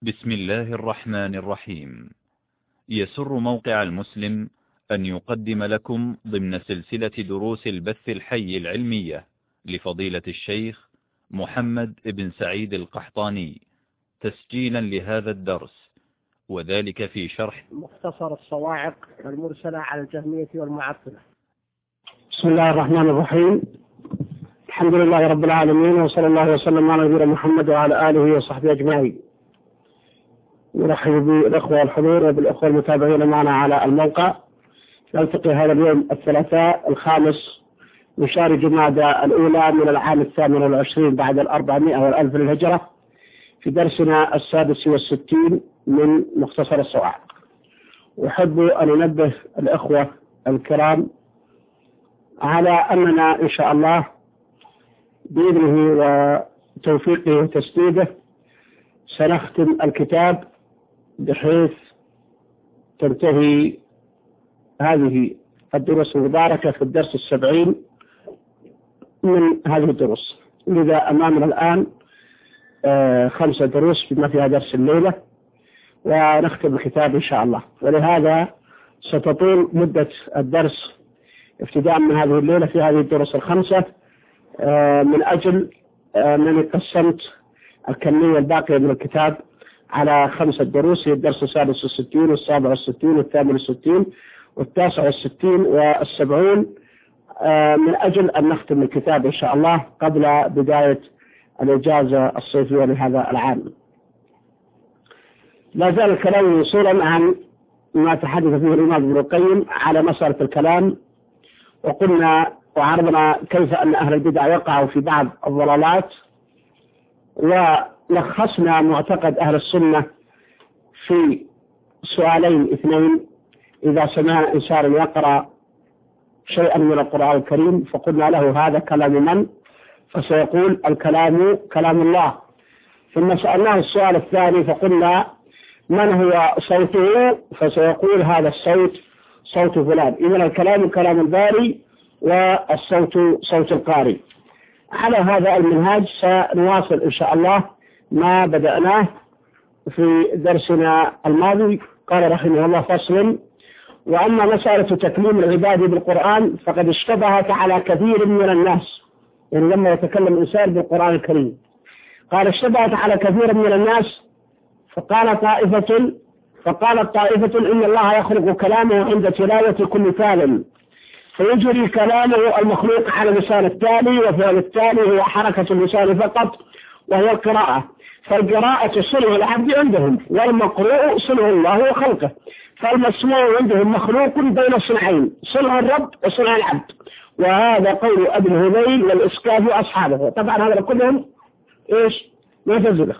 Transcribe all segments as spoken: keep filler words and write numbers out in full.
بسم الله الرحمن الرحيم. يسر موقع المسلم أن يقدم لكم ضمن سلسلة دروس البث الحي العلمية لفضيلة الشيخ محمد بن سعيد القحطاني تسجيلا لهذا الدرس، وذلك في شرح مختصر الصواعق المرسلة على الجهمية والمعطلة. بسم الله الرحمن الرحيم. الحمد لله رب العالمين، وصلى الله وسلم على نبينا محمد وعلى آله وصحبه أجمعين. نرحب بالأخوة الحضور وبالأخوة المتابعين معنا على الموقع. نلتقي هذا اليوم الثلاثاء الخامس من شهر جمادى الأولى من العام الثامن والعشرين بعد الأربعمائة والألف للهجرة، في درسنا السادس والستين من مختصر الصواعق. أحب أن أنبه الأخوة الكرام على أننا إن شاء الله بإذنه وتوفيقه وتسديده سنختم الكتاب بحيث تنتهي هذه الدروس المباركة في الدرس السبعين من هذه الدروس. لذا أمامنا الآن آه خمسة دروس بما فيها درس الليلة، ونختم الكتاب إن شاء الله. ولهذا ستطول مدة الدرس ابتداء من هذه الليلة في هذه الدروس الخمسة، آه من أجل آه أنني قسمت الكمية الباقية من الكتاب على خمسة دروس، هي الدرس السادس والستين والسابع والستين والثامن والستين والتاسع والستين والسبعون، آه من أجل أن نختم الكتاب إن شاء الله قبل بداية الإجازة الصيفية لهذا العام. لا زال الكلام موصولا عن ما تحدث فيه الإمام ابن القيم على مسألة الكلام، وقلنا وعرضنا كيف أن أهل البدع وقعوا في بعض الضلالات، ولخصنا معتقد أهل السنة في سؤالين اثنين: إذا سمع إنسان يقرأ شيئا من القرآن الكريم فقلنا له هذا كلام من؟ فسيقول الكلام كلام الله. ثم سألناه السؤال الثاني فقلنا من هو صوته؟ فسيقول هذا الصوت صوت فلان. إذن الكلام كلام الباري والصوت صوت القارئ. على هذا المنهاج سنواصل إن شاء الله ما بدأناه في درسنا الماضي. قال رحمه الله: فصل: وأما مسألة تكليم العباد بالقرآن فقد اشتبهت على كثير من الناس. يعني لما يتكلم إنسان بالقرآن الكريم قال اشتبهت على كثير من الناس، فقال طائفة فقالت طائفة إن الله يخلق كلامه عند تلاوة كل كلام، فيجري كلامه المخلوق على لسان التالي، وفعل التالي هو حركة اللسان فقط وهي القراءة، فالقراءة صنع العبد عندهم، والمقروء صنع الله وخلقه، فالمسموع عندهم مخلوق بين صنعين: صنع الرب وصنع العبد. وهذا قول ابن هذيل والإسكاف وأصحابه. طبعا هذا كلهم إيش؟ معتزلة.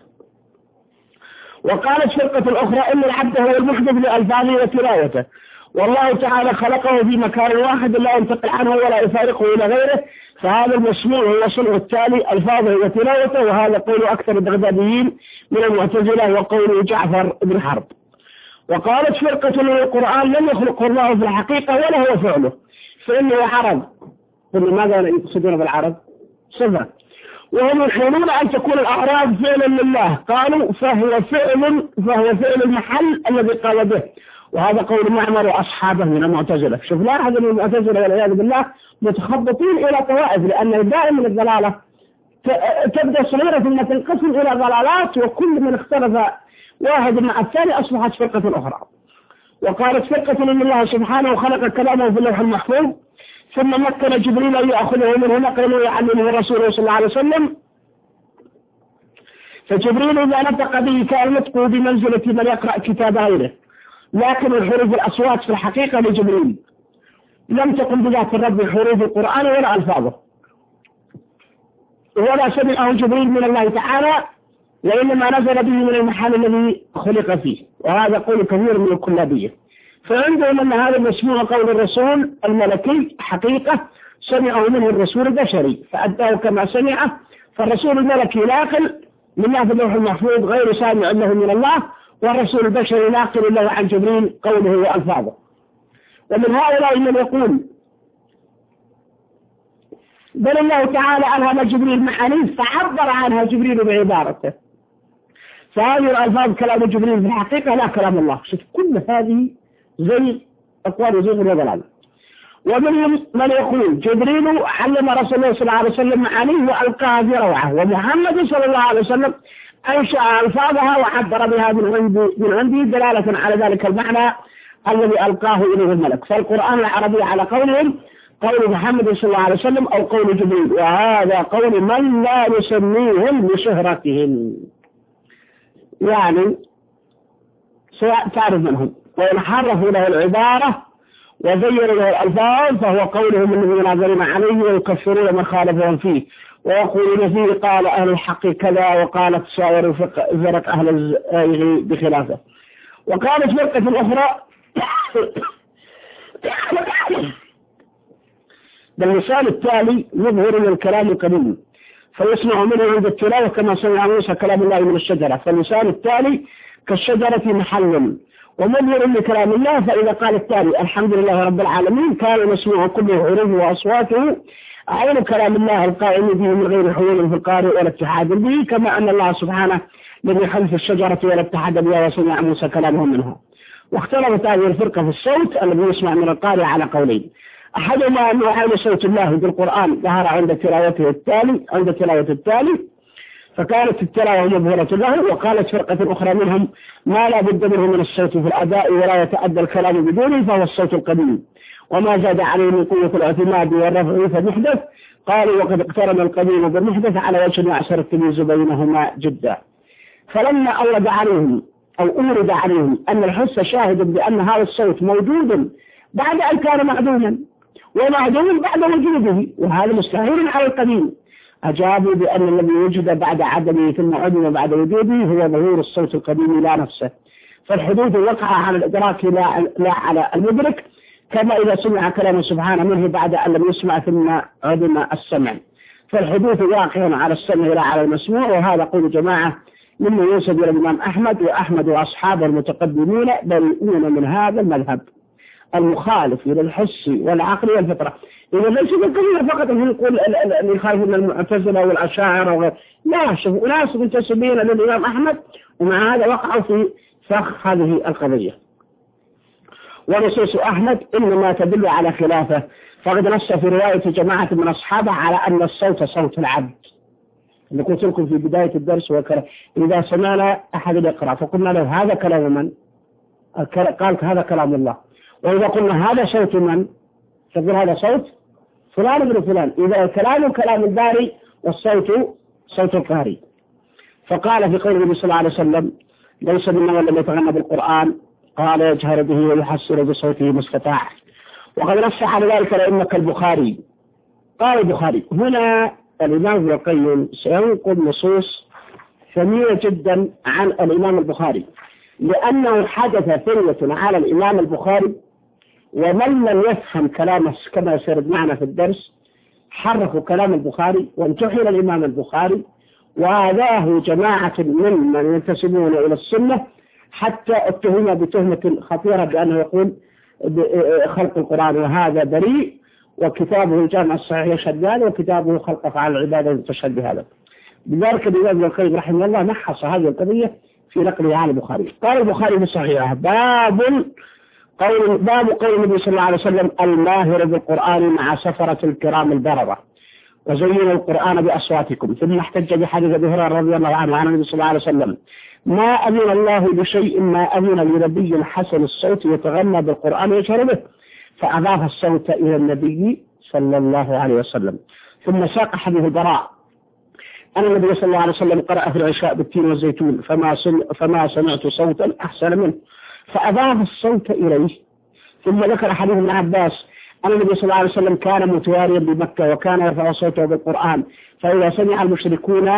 وقالت فرقة الأخرى إن العبد هو المحدث لألفاظه وتلاوته، والله تعالى خلقه في مكان واحد لا ينتقل عنه ولا يفارقه إلى غيره، فهذا المسموع هو صنع التالي ألفاظه وتلاوته. وهذا قول أكثر البغداديين من المعتزلة وقول جعفر بن حرب. وقالت فرقة من القرآن لم يخلقه الله في الحقيقة ولا هو فعله، فإنه عرض. قلنا ماذا يقصدون بالعرض؟ صفة. وهم يحاولون أن تكون الأعراض فعلا لله، قالوا فهو فعل فهو فعل المحل الذي قال به. وهذا قول معمر وأصحابه من المعتزلة. شوف، لاحظ أن المعتزلة والعياذ بالله متخبطين إلى طوائف، لأن دائما الضلالة تبدأ صغيرة ثم تنقسم إلى ضلالات، وكل من اختلف واحد مع الثاني أصبحت فرقة أخرى. وقالت فرقة إن الله سبحانه خلق كلامه في اللوح المحفوظ، ثم مكن جبريل أن يأخذه منه نقلا ويعلمه الرسول صلى الله عليه وسلم، فجبريل إذا نطق به كان نطقه بمنزلة من يقرأ كتاب غيره، لكن الحروف الأصوات في الحقيقة لجبريل، لم تكن بذات الرب حروف القرآن ولا ألفاظه، ولا سمعه جبريل من الله تعالى، وإنما نزل به من المحل الذي خلق فيه. وهذا قول كثير من الكلابية. فعندهم أن هذا المسموع قول الرسول الملكي حقيقة سمعه منه الرسول البشري فأداه كما سمعه، فالرسول الملكي ناقل من في اللوح المحفوظ غير سامع له من الله، والرسول البشري ناقل له عن جبريل قوله وألفاظه. ومن هؤلاء من يقول بل الله تعالى ألهم جبريل معاني فعبر عنها جبريل بعبارته، فهذه الألفاظ كلام جبريل في الحقيقة لا كلام الله. شوف كل هذه زي أقوال وزيغ وضلال. ومنهم من يقول جبريل علم رسول الله صلى الله عليه وسلم معانيه وألقاها في روعه، ومحمد صلى الله عليه وسلم أنشأ ألفاظها وعبر بها من عنده من عنده دلالة على ذلك المعنى الذي ألقاه إليه الملك. فالقرآن العربي على قولهم قول محمد صلى الله عليه وسلم أو قول جبريل، وهذا قول من لا نسميهم بشهرتهم، يعني تعرف منهم. وإن حرفوا له العبارة وزينوا له الألفاظ فهو قولهم الذي يناظرون عليه ويكفرون من خالفهم فيه، ويقولون فيه قال أهل الحق كذا وقالت سائر فرق أهل الزيغ بخلافه. وقالت فرقة أخرى باللسان التالي يظهر من الكلام القديم فيسمع منه عند التلاوة كما سمع موسى كلام الله من الشجرة، فاللسان التالي كالشجرة محل ومظهر لكلام الله. فإذا قال التالي الحمد لله رب العالمين كان مسموع كله حروفه وأصواته عين كلام الله القائم به من غير حلول في القارئ ولا اتحاد به، كما أن الله سبحانه لم يحلف الشجرة ولا اتحد بها وسمع موسى كلامه منها. واختلفت هذه الفرقة في الصوت الذي يسمع من القارئ على قولين، أحدهما أنه عين صوت الله بالقرآن ظهر عند تلاوته التالي عند تلاوة التالي فكانت التلاوة مظهرة له. وقالت فرقة أخرى منهم ما لا بد منه من الصوت في الأداء ولا يتأدى الكلام بدونه فهو الصوت القديم، وما زاد عليه من قوة الاعتماد والرفع فمحدث. قالوا وقد اقترن القديم بالمحدث على وجه يعسر التمييز بينهما جدا. فلما أورد عليهم أو أورد عليهم أن الحس شاهد بأن هذا الصوت موجود بعد أن كان معدوما ومعدوم بعد وجوده وهذا مستحيل على القديم، أجابوا بأن الذي وجد بعد عدمه ثم عدم بعد وجوده هو ظهور الصوت القديم لا نفسه، فالحدوث وقع على الإدراك لا, لا على المدرك، كما إذا سمع كلام سبحانه منه بعد أن لم يسمع ثم عدم السمع، فالحدوث واقع على السمع لا على المسموع. وهذا قول جماعة مما ينسب إلى الإمام أحمد وأحمد وأصحابه المتقدمين بريئون من هذا المذهب المخالف إلى الحس والعقل والفطرة. إذا ليس بالقليل فقط أن يقول اللي خايف من المعتزلة والأشاعرة وغير، لا، شوف ناس منتسبين للإمام أحمد ومع هذا وقعوا في فخ هذه القضية. ونصوص أحمد إنما تدل على خلافه، فقد نص في رواية جماعة من أصحابه على أن الصوت صوت العبد. اللي قلت لكم في بداية الدرس وكذا إذا سمعنا أحد يقرأ فقلنا له هذا كلام من؟ قال هذا كلام الله. وإذا قلنا هذا صوت من؟ تقول هذا صوت فلان ابن فلان. إذا الكلام كلام الباري والصوت صوت القارئ. فقال في قول النبي صلى الله عليه وسلم ليس منا من لم يتغنى بالقرآن قال يجهر به ويحسر بصوته ما استطاع. وقد نص على ذلك الأئمة كالبخاري. قال البخاري هنا الإمام ابن القيم سينقل نصوص ثمينة جدا عن الإمام البخاري، لأنه حدث ثروة على الإمام البخاري، ومن لم يفهم كلامه كما سيرد معنا في الدرس حرفوا كلام البخاري وامتحن الإمام البخاري، وآذاه جماعة ممن ينتسبون إلى السنة حتى اتهم بتهمة خطيرة بأنه يقول خلق القرآن وهذا بريء، وكتابه الجامع الصحيح يشهد بهذا وكتابه خلق أفعال العبادة تشهد بهذا. بذلك الإمام ابن القيم رحمه الله نحص هذه القضية في نقله عن البخاري. قال البخاري في صحيحه باب قول باب قول النبي صلى الله عليه وسلم الماهر بالقرآن مع سفرة الكرام البررة وزينوا القرآن بأصواتكم، ثم احتج بحديث أبي هريرة رضي الله عنه عن النبي صلى الله عليه وسلم ما أذن الله بشيء ما أذن لنبي حسن الصوت يتغنى بالقرآن ويشهر به، فأضاف الصوت إلى النبي صلى الله عليه وسلم. ثم ساق حديث البراء أن النبي صلى الله عليه وسلم قرأ في العشاء بالتين والزيتون فما, فما سمعت صوتا أحسن منه فأضاف الصوت إليه. ثم ذكر حديث ابن عباس أن النبي صلى الله عليه وسلم كان متواريا بمكة وكان يرفع صوته بالقرآن، فإذا سمع المشركون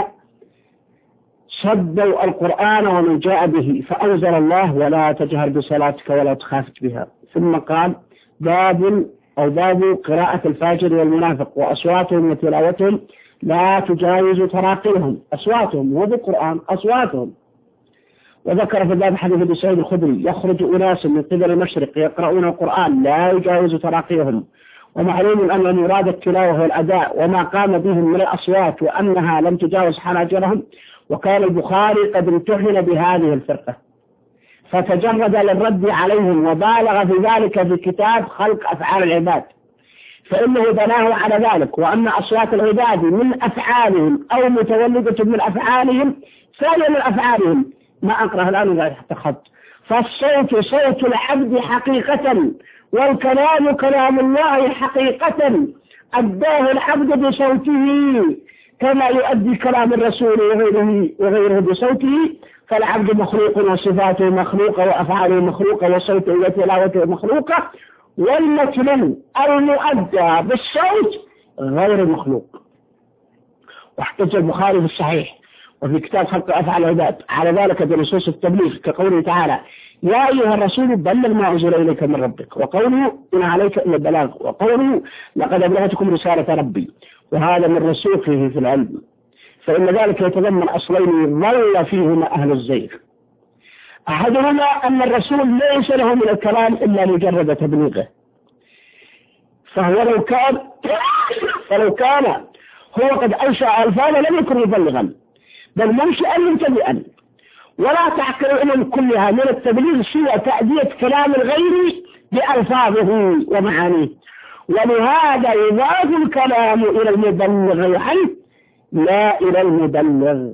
صدوا القرآن ومن جاء به فأنزل الله ولا تجهر بصلاتك ولا تخافت بها. ثم قال باب أو باب قراءة الفاجر والمنافق وأصواتهم وتلاوتهم لا تجاوز تراقيهم، أصواتهم هو بالقرآن أصواتهم. وذكر في الباب حديث ابي سعيد الخدري يخرج أناس من قبل المشرق يقرؤون القرآن لا يجاوز تراقيهم ومعلوم أن المراد التلاوة والأداء وما قام بهم من الأصوات وأنها لم تجاوز حناجرهم. وكان البخاري قد امتحن بهذه الفرقة فتجرد للرد عليهم وبالغ في ذلك في كتاب خلق أفعال العباد، فإنه بناه على ذلك، وأن أصوات العباد من أفعالهم أو متولدة من أفعالهم ثانية من أفعالهم. ما أقرأ الآن إذا تحت خط. فالصوت صوت العبد حقيقة، والكلام كلام الله حقيقة، أداه العبد بصوته كما يؤدي كلام الرسول وغيره, وغيره بصوته. فالعبد مخلوق وصفاته مخلوقة وأفعاله مخلوقة وصوته وتلاوته مخلوقة، والمتلو المؤدى بالصوت غير مخلوق. واحتج البخاري في الصحيح وفي كتاب خلق أفعال العباد على ذلك بنصوص التبليغ كقوله تعالى: يا أيها الرسول بلغ ما أنزل إليك من ربك، وقوله إن عليك إلا البلاغ، وقوله لقد أبلغتكم رسالة ربي. وهذا من رسوخه في العلم، فإن ذلك يتضمن أصلين ظل فيهما أهل الزيغ. أحدهما أن الرسول ليس له من الكلام إلا مجرد تبليغه، فهو لو كان فلو كان هو قد أنشأ ألفاظا لم يكن مبلغا بل منشئا مبتدئا. ولا تعقل الأمم كلها من التبليغ سوى تأدية كلام الغير بألفاظه ومعانيه، ولهذا يضاف الكلام إلى المبلغ عنه لا إلى المبلغ.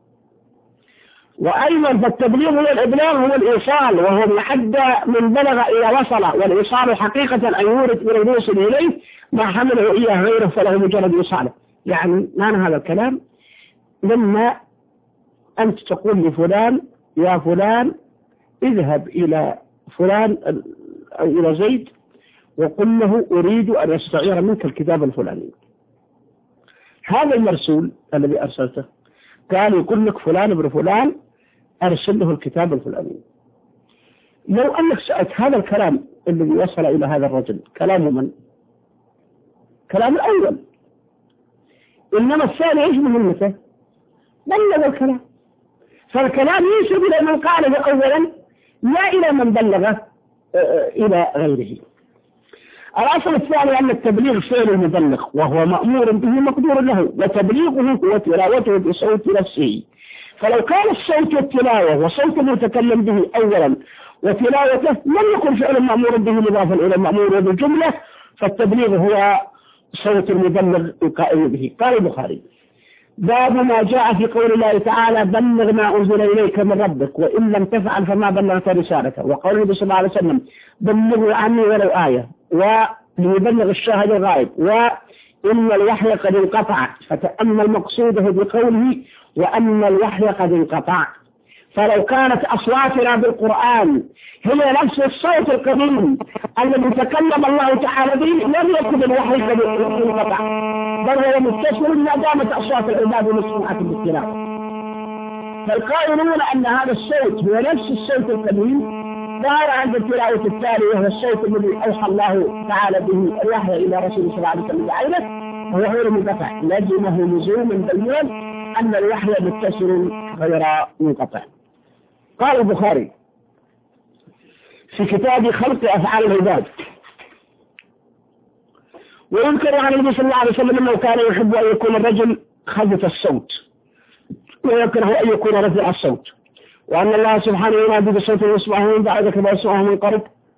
وأيضا فالتبليغ والإبلاغ هو الإيصال، وهو معد من بلغ إلى وصل، والإيصال حقيقة أن يورد إلى الوصل إليه ما حمله إياه غيره فله مجرد إيصاله. يعني معنى هذا الكلام لما أنت تقول لفلان يا فلان اذهب إلى فلان أو إلى زيد وقل له أريد أن أستعير منك الكتاب الفلاني. هذا المرسول الذي أرسلته قال يقول لك فلان ابن فلان أرسل له الكتاب الفلاني. لو أنك سألت هذا الكلام الذي وصل إلى هذا الرجل كلامه من؟ كلام الأول، إنما الثاني إيش مهمته؟ بلغ الكلام. فالكلام ينسب إلى من قاله أولا لا إلى من بلغه إلى غيره. الأصل الثاني أن التبليغ فعل المبلغ وهو مأمور به مقدور له، وتبليغه هو تلاوته بصوت نفسه. فلو كان الصوت والتلاوة وصوت المتكلم به أولا وتلاوته لم يكن فعل مأمور به مضافا إلى المأمور بالجملة، فالتبليغ هو صوت المبلغ القائم به. قال البخاري: باب ما جاء في قول الله تعالى: بلغ ما أنزل إليك من ربك وإن لم تفعل فما بلغت رسالته. وقوله صلى الله عليه وسلم: بلغوا عني ولو آية، وليبلغ الشاهد الغائب، وإن الوحي قد انقطع. فتأمل مقصوده بقوله وأن الوحي قد انقطع. فلو كانت أصواتنا بالقرآن هي نفس الصوت القديم الذي تكلم الله تعالى به لم يكن الوحي قد انقطع، بل هو متصل ما دامت أصوات العباد مسموعة بالكلام. فالقائلون أن هذا الصوت هو نفس الصوت القديم ظهر عند التلاوة التالي، وهو الصوت الذي أوحى الله تعالى به الوحي إلى رسول صلى الله عليه وسلم بعينه، وهو غير مدفع، لزمه لزوما بينا أن الوحي متصل غير منقطع. قال البخاري في كتاب خلق أفعال العباد: ويذكر عن النبي صلى الله عليه وسلم أنه كان يحب أن يكون الرجل خفيف الصوت ويكره أن يكون رفيع الصوت، وأن الله سبحانه ينادي بصوت يسمعه من بعد كما يسمعه من قرب،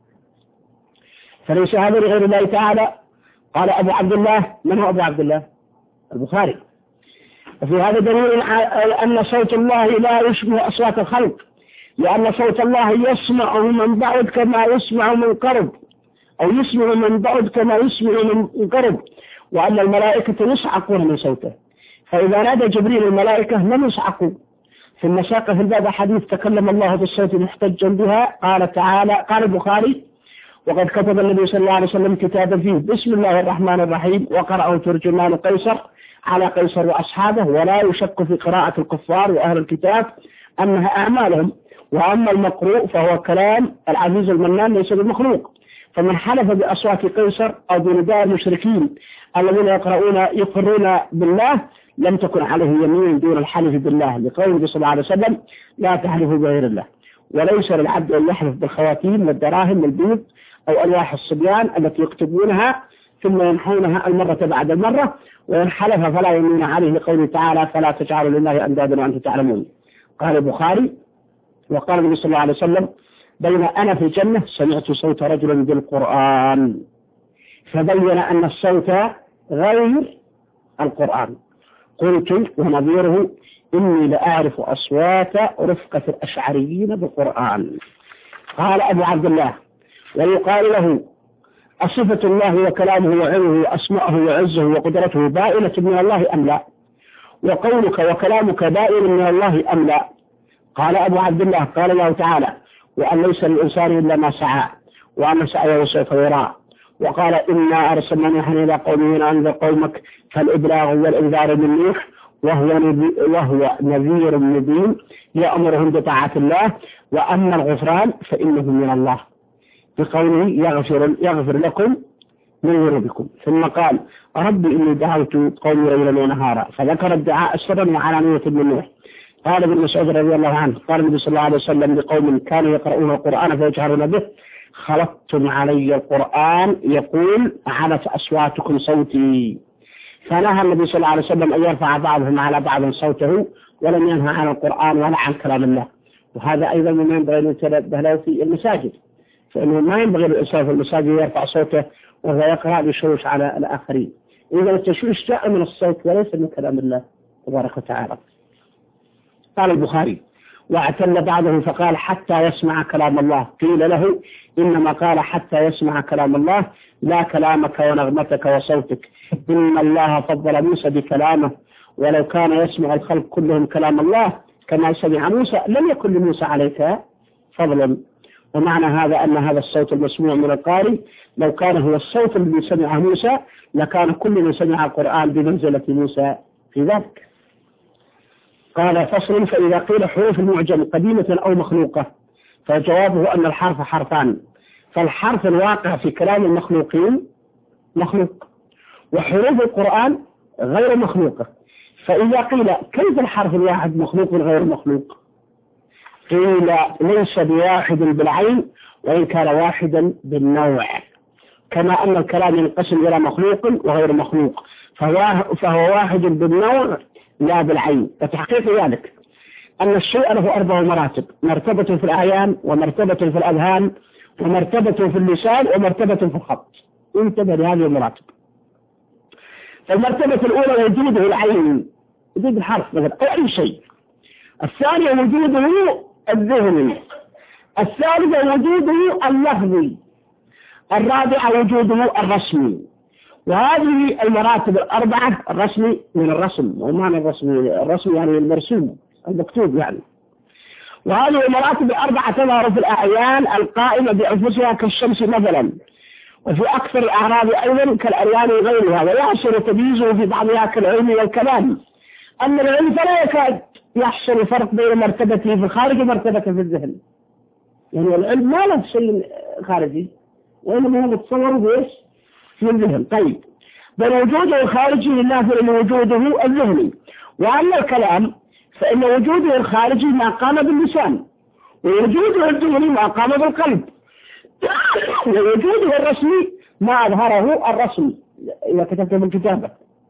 فليس هذا لغير الله تعالى. قال أبو عبد الله. من هو أبو عبد الله؟ البخاري. وفي هذا دليل أن صوت الله لا يشبه أصوات الخلق، لأن صوت الله يسمع من بعد كما يسمع من قرب، أو يسمع من بعد كما يسمع من قرب، وأن الملائكة يصعقون من صوته. فإذا نادى جبريل الملائكة لم يصعقوا. في المساق في الباب حديث تكلم الله بالصوت محتجا بها. قال تعالى: قال البخاري: وقد كتب النبي صلى الله عليه وسلم كتابا فيه بسم الله الرحمن الرحيم، وقرأه ترجمان قيصر على قيصر وأصحابه، ولا يشك في قراءة الكفار وأهل الكتاب أنها أعمالهم، وأما المقروء فهو كلام العزيز المنان ليس بالمخلوق. فمن حلف بأصوات قيصر أو بنداء المشركين الذين يقرؤون يقرون بالله لم تكن عليه يمين دون الحلف بالله، لقوله صلى الله عليه وسلم: لا تحلفوا بغير الله. وليس للعبد أن يحلف بالخواتيم والدراهم والبيض أو ألواح الصبيان التي يكتبونها ثم ينحونها المرة بعد المرة، وإن حلف فلا يمين عليه لقوله تعالى فلا تجعلوا لله أندادا وأنتم تعلمون. قال البخاري وقال النبي صلى الله عليه وسلم بين أنا في الجنة سمعت صوت رجل بالقرآن، فبين أن الصوت غير القرآن. قلت ونظيره إني لأعرف أصوات رفقة الأشعريين بالقرآن. قال أبو عبد الله ويقال له أصفة الله وكلامه وعلمه وأسماءه وعزه وقدرته بائنة من الله أم لا؟ وقولك وكلامك بائن من الله أم لا؟ قال أبو عبد الله قال الله تعالى وأن ليس للإنسان إلا ما سعى وأن سعيه سوف يرى. وقال إنا أرسلنا نوحا إلى قومه أن أنذر قومك فالإبلاغ والإنذار من نوح وهو وهو نذير مبين يأمرهم بطاعة الله، وأما الغفران فإنه من الله بقوله يغفر يغفر لكم من ذنوبكم. ثم قال رب إني دعوت قومي ليلا ونهارا، فذكر الدعاء سرا وعلانية من نوح. قال ابن مسعود رضي الله عنه قال النبي صلى الله عليه وسلم لقوم كانوا يقرؤون القرآن فيجهرون به خلطتم علي القرآن يقول علت أصواتكم صوتي. فنهى النبي صلى الله عليه وسلم أن يرفع بعضهم على بعض صوته، ولم ينهى عن القرآن ولا عن كلام الله. وهذا أيضا مما ينبغي أن يتنبه له في المساجد، فإنه ما ينبغي للإنسان في المساجد يرفع صوته وهو يقرأ بشوش على الآخرين. إذا التشويش جاء من الصوت وليس من كلام الله تبارك وتعالى. قال البخاري واعتل بعضهم فقال حتى يسمع كلام الله، قيل له إنما قال حتى يسمع كلام الله لا كلامك ونغمتك وصوتك، إن الله فضل موسى بكلامه ولو كان يسمع الخلق كلهم كلام الله كما سمع موسى لم يكن لموسى عليك فضلا. ومعنى هذا أن هذا الصوت المسموع من القارئ لو كان هو الصوت الذي سمعه موسى لكان كل من سمع القرآن بمنزلة موسى في ذلك. قال فصل فإذا قيل حروف المعجم قديمة أو مخلوقة فجوابه أن الحرف حرفان، فالحرف الواقع في كلام المخلوقين مخلوق، وحروف القرآن غير مخلوقة. فإذا قيل كيف الحرف الواحد مخلوق غير مخلوق؟ قيل ليس بواحد بالعين وإن كان واحدا بالنوع، كما أن الكلام ينقسم إلى مخلوق وغير مخلوق، فهو, فهو واحد بالنوع لا بالعين. وتحقيق ذلك أن الشيء له أربع مراتب: مرتبة في الأعيان ومرتبة في الأذهان ومرتبة في اللسان ومرتبة في الخط. انتبه لهذه المراتب. المرتبة الأولى وجوده العين، وجود الحرف مثلا أو أي شيء. الثانية وجوده الذهني. الثالثة وجوده اللفظي. الرابعة وجوده الرسمي. وهذه المراتب الأربعة الرسمي من الرسم، ومعنى الرسمي الرسمي يعني المرسوم المكتوب يعني. وهذه المراتب الأربعة تظهر في الأعيان القائمة بأنفسها كالشمس مثلا، وفي أكثر الأعراض أيضا كالألوان وغيرها، ويحصل تمييزه في بعضها كالعلم والكلام. أما العلم فلا يكاد يحصل فرق بين مرتبته في الخارج ومرتبته في الذهن، يعني العلم ما له شيء خارجي وإنما هو متصور بإيش في الذهن. طيب بل وجوده الخارجي لله من وجوده الذهني. وأما الكلام فإن وجوده الخارجي ما قام باللسان، ووجوده الذهني ما قام بالقلب، ووجوده الرسمي ما أظهره الرسمي إذا كتبت بالكتابة.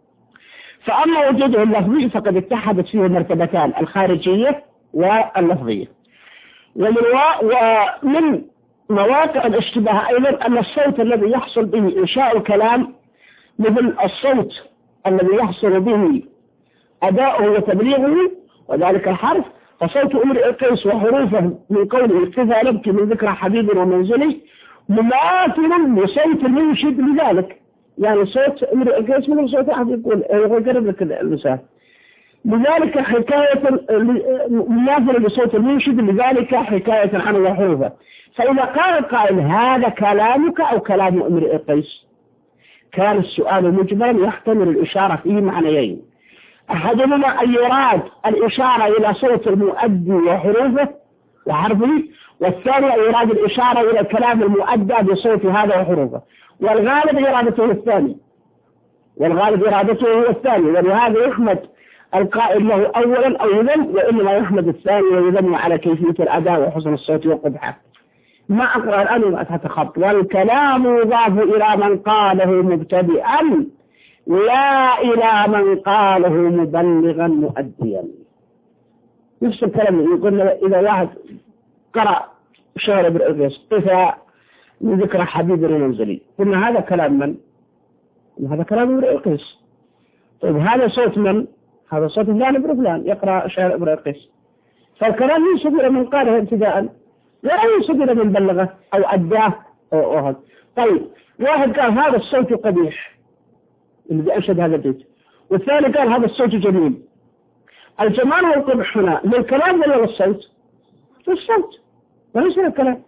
فأما وجوده اللفظي فقد اتحدت فيه المرتبتان الخارجية واللفظية. ومن, ومن مواقع الاشتباه أيضا أن الصوت الذي يحصل به إنشاء الكلام مثل الصوت الذي يحصل به أداؤه وتبليغه وذلك الحرف، فصوت امرئ القيس وحروفه من قوله كفى نبكي من ذكرى حبيب ومنزلي مماثل لصوت المنشد لذلك، يعني صوت امرئ القيس من صوت أحد يقول يقرب لك المثال، لذلك حكاية مماثل لصوت المنشد لذلك حكاية عنه وحروفه. فإذا قال القائل هذا كلامك أو كلام امرئ القيس كان السؤال مجملا يحتمل الإشارة فيه معنيين: أحدهما أن يراد الإشارة إلى صوت المؤدي وحروفه وحرفه، والثاني أن يراد الإشارة إلى الكلام المؤدى بصوت هذا وحروفه، والغالب إرادته الثاني والغالب إرادته هو الثاني، ولهذا يحمد القائل له أولا أو يذم، وإنما يحمد الثاني ويذم على كيفية الأداء وحسن الصوت وقبحه. ما أقرأ الآن وما تحت خط. والكلام يضاف إلى من قاله مبتدئا لا إلى من قاله مبلغا مؤديا. نفس الكلام يقول إذا واحد قرأ شعر ابن إدريس طفى من ذكر حبيب المنزلي، قلنا هذا كلام من؟ هذا كلام ابن إدريس. طيب هذا صوت من؟ هذا صوت فلان ابن فلان يقرأ شعر ابن إدريس. فالكلام ينسب إلى من قاله ابتداء ولا ينسب إلى من بلغه أو أداه أو أهد. طيب واحد قال هذا الصوت قبيح اللي أنشد هذا البيت، والثاني قال هذا الصوت جميل. الجمال والقبح هنا للكلام ولا للصوت؟ للصوت وليس للكلام.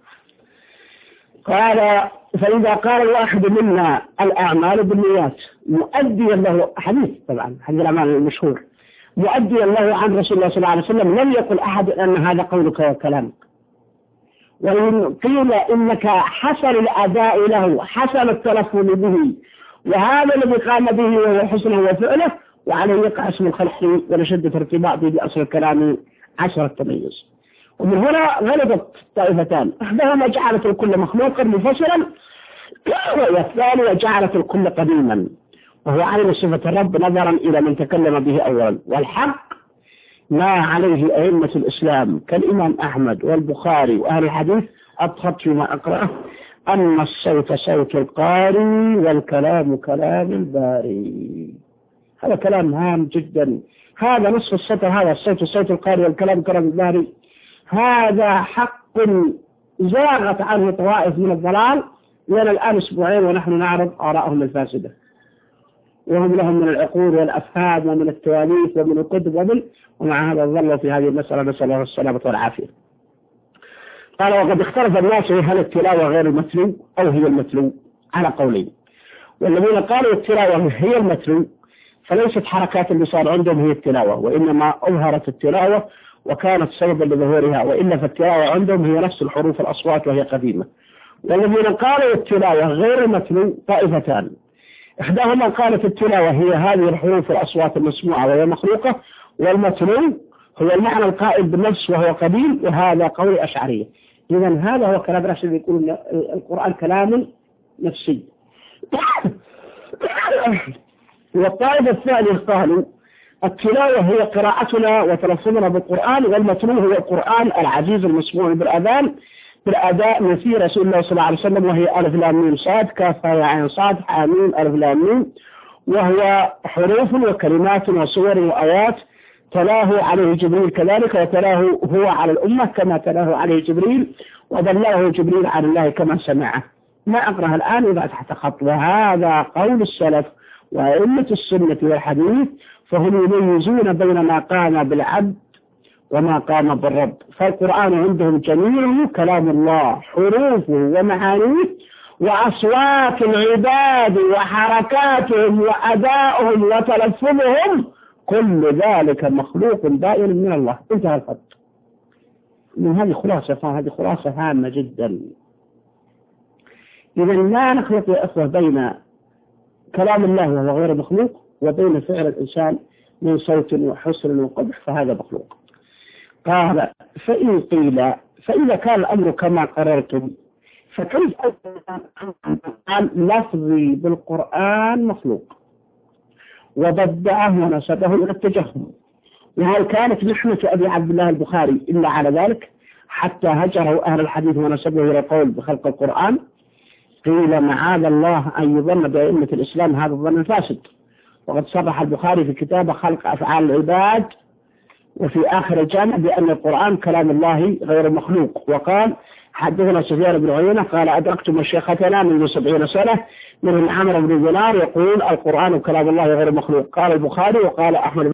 قال فإذا قال الواحد منا الأعمال بالنيات مؤديا له، حديث طبعا حديث الأعمال المشهور، مؤديا له عن رسول الله صلى الله عليه وسلم، لم يقل أحد أن هذا قولك وكلامك. وإن قيل إنك حسن الأداء له حسن التلفظ به، وهذا الذي قام به وهو حسنه وفعله، وعليه يقع اسم الخلق ولشدة ارتباطه بأصل الكلام عشر التميز. ومن هنا غلبت طائفتان، احداهما جعلت الكل مخلوقا منفصلا، والثانية جعلت الكل قديما، وهو عين صفة الرب نظرا إلى من تكلم به أولا. والحق ما عليه أئمة الإسلام كالإمام أحمد والبخاري وأهل الحديث أضغط فيما أقرأه أن الصوت صوت القاري والكلام كلام الباري. هذا كلام هام جدا. هذا نصف السطر، هذا الصوت صوت القاري والكلام كلام الباري، هذا حق زاغت عنه طوائف من الضلال لنا الآن أسبوعين ونحن نعرض آراءهم الفاسدة، وهم لهم من العقول والأفهام ومن التواليف ومن الكتب ومن ومع هذا ظلوا في هذه المسألة، نسأل الله السلامة والعافية. قال وقد اختلف الناس هل التلاوة غير المتلو أو هي المتلو على قولين. والذين قالوا التلاوة هي المتلو فليست حركات اللسان عندهم هي التلاوة، وإنما أظهرت التلاوة وكانت سببا لظهورها، وإلا فالتلاوة عندهم هي نفس الحروف الأصوات وهي قديمة. والذين قالوا التلاوة غير المتلو طائفتان، إحداهما قالت التلاوة هي هذه الحروف الأصوات المسموعة وهي مخلوقة، والمتلو هو المعنى القائل بالنفس وهو قديم، وهذا قول أشعرية. إذن هذا هو كلام راشد يقول القرآن كلام نفسي. والطائفة الثانية قالوا التلاوة هي قراءتنا وتلفظنا بالقرآن، والمتلو هو القرآن العزيز المسموع بالأذان بالأداء من في رسول الله صلى الله عليه وسلم، وهي ألف لام ميم صاد كاف يا عين صاد حاميم ألف لام ميم، وهو حروف وكلمات وصور وآيات تلاه عليه جبريل كذلك، وتلاه هو على الأمة كما تلاه عليه جبريل، وبلغه جبريل عن الله كما سمعه. ما أقرأها الآن إذا تحت خط. وهذا قول السلف وأئمة السنة والحديث، فهم يميزون بين ما قام بالعبد وما قام بالرب. فالقرآن عندهم جميعه كلام الله، حروفه ومعانيه وأصوات العباد وحركاتهم وأدائهم وتلفظهم، كل ذلك مخلوق دائم من الله. انتهى الخط. من هذه خلاصة، هذه خلاصة هامة جدا. إذا لا نخلط يا أخوة بين كلام الله وهو غير مخلوق وبين فعل الإنسان من صوت وحسن وقبح، فهذا مخلوق. قال فإن قيل فإذا كان الأمر كما قررتم فكيف أن لفظي بالقرآن مخلوق وبدعه ونسبه إلى التجهم؟ وهل كانت محنة أبي عبد الله البخاري إلا على ذلك حتى هجره أهل الحديث ونسبه إلى القول بخلق القرآن؟ قيل معاذ الله أن يظن بأئمة الإسلام هذا الظن الفاسد. وقد صرح البخاري في كتابه خلق أفعال العباد وفي آخر الجامع بأن القرآن كلام الله غير مخلوق. وقال حدثنا سفيان بن عيينة قال أدركت مشيختنا منذ سبعين سنة من عمرو بن دينار يقول القرآن كلام الله غير مخلوق. قال البخاري وقال أحمد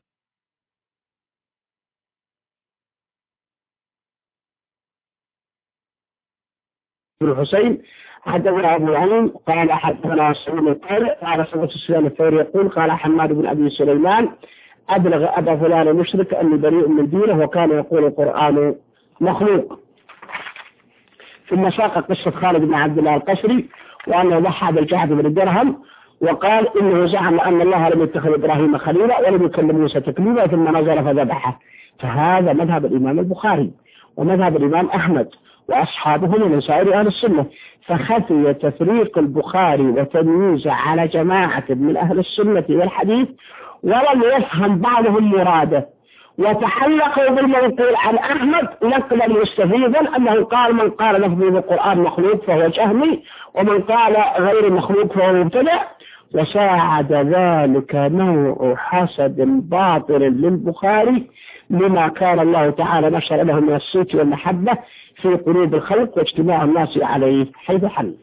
بن الحسين حدثنا أبو العلم قال حدثنا سليم الثوري قال سمعت سفيان الثوري يقول قال حماد بن أبي سليمان أبلغ أبا فلان المشرك أني بريء من دينه وكان يقول القرآن مخلوق. ثم ساق قصة خالد بن عبد الله القسري وأنه ضحى بالجعد بن الدرهم وقال إنه زعم أن الله لم يتخذ إبراهيم خليلا ولم يكلم موسى تكليما ثم نزل فذبحه. فهذا مذهب الإمام البخاري ومذهب الإمام أحمد وأصحابه من سائر أهل السنة، فخفي تفريق البخاري وتمييزه على جماعة من أهل السنة والحديث، ولم يفهم بعضهم مراده، وتحلقوا بالمنقول عن أحمد نقلا مستفيدا أنه قال من قال لفظي بالقرآن مخلوق فهو جهمي، ومن قال غير مخلوق فهو مبتدع، وساعد ذلك نوع حسد باطل للبخاري لما كان الله تعالى نشر له من الصيت والمحبة في قلوب الخلق واجتماع الناس عليه حيث حل.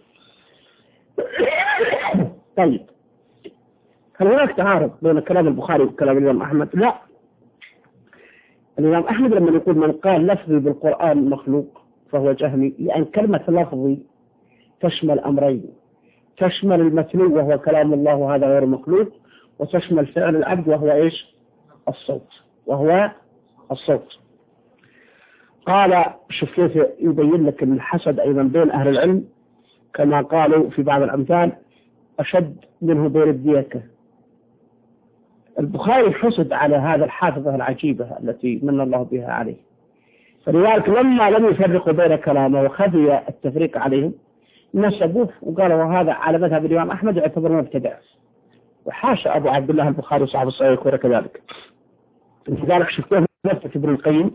طيب، هل هناك تعارض بين كلام البخاري وكلام الإمام أحمد؟ لا. الإمام أحمد لما يقول من قال لفظي بالقرآن مخلوق فهو جهمي، لأن كلمة لفظي تشمل أمرين، تشمل المتلو وهو كلام الله وهذا غير مخلوق، وتشمل فعل العبد وهو إيش؟ الصوت، وهو الصوت. قال شوف كيف يبين لك أن الحسد أيضا بين أهل العلم كما قالوا في بعض الأمثال أشد منه بين الديكة. البخاري حسد على هذا الحافظة العجيبة التي من الله بها عليه، فلذلك لما لم يفرقوا بين كلامه وخفي التفريق عليهم نسبوه وقالوا وهذا على مذهب الإمام أحمد يعتبر مبتدع، وحاشا أبو عبد الله البخاري صاحب الصحيح يقول كذلك. لذلك شفتوه نفسه ابن القيم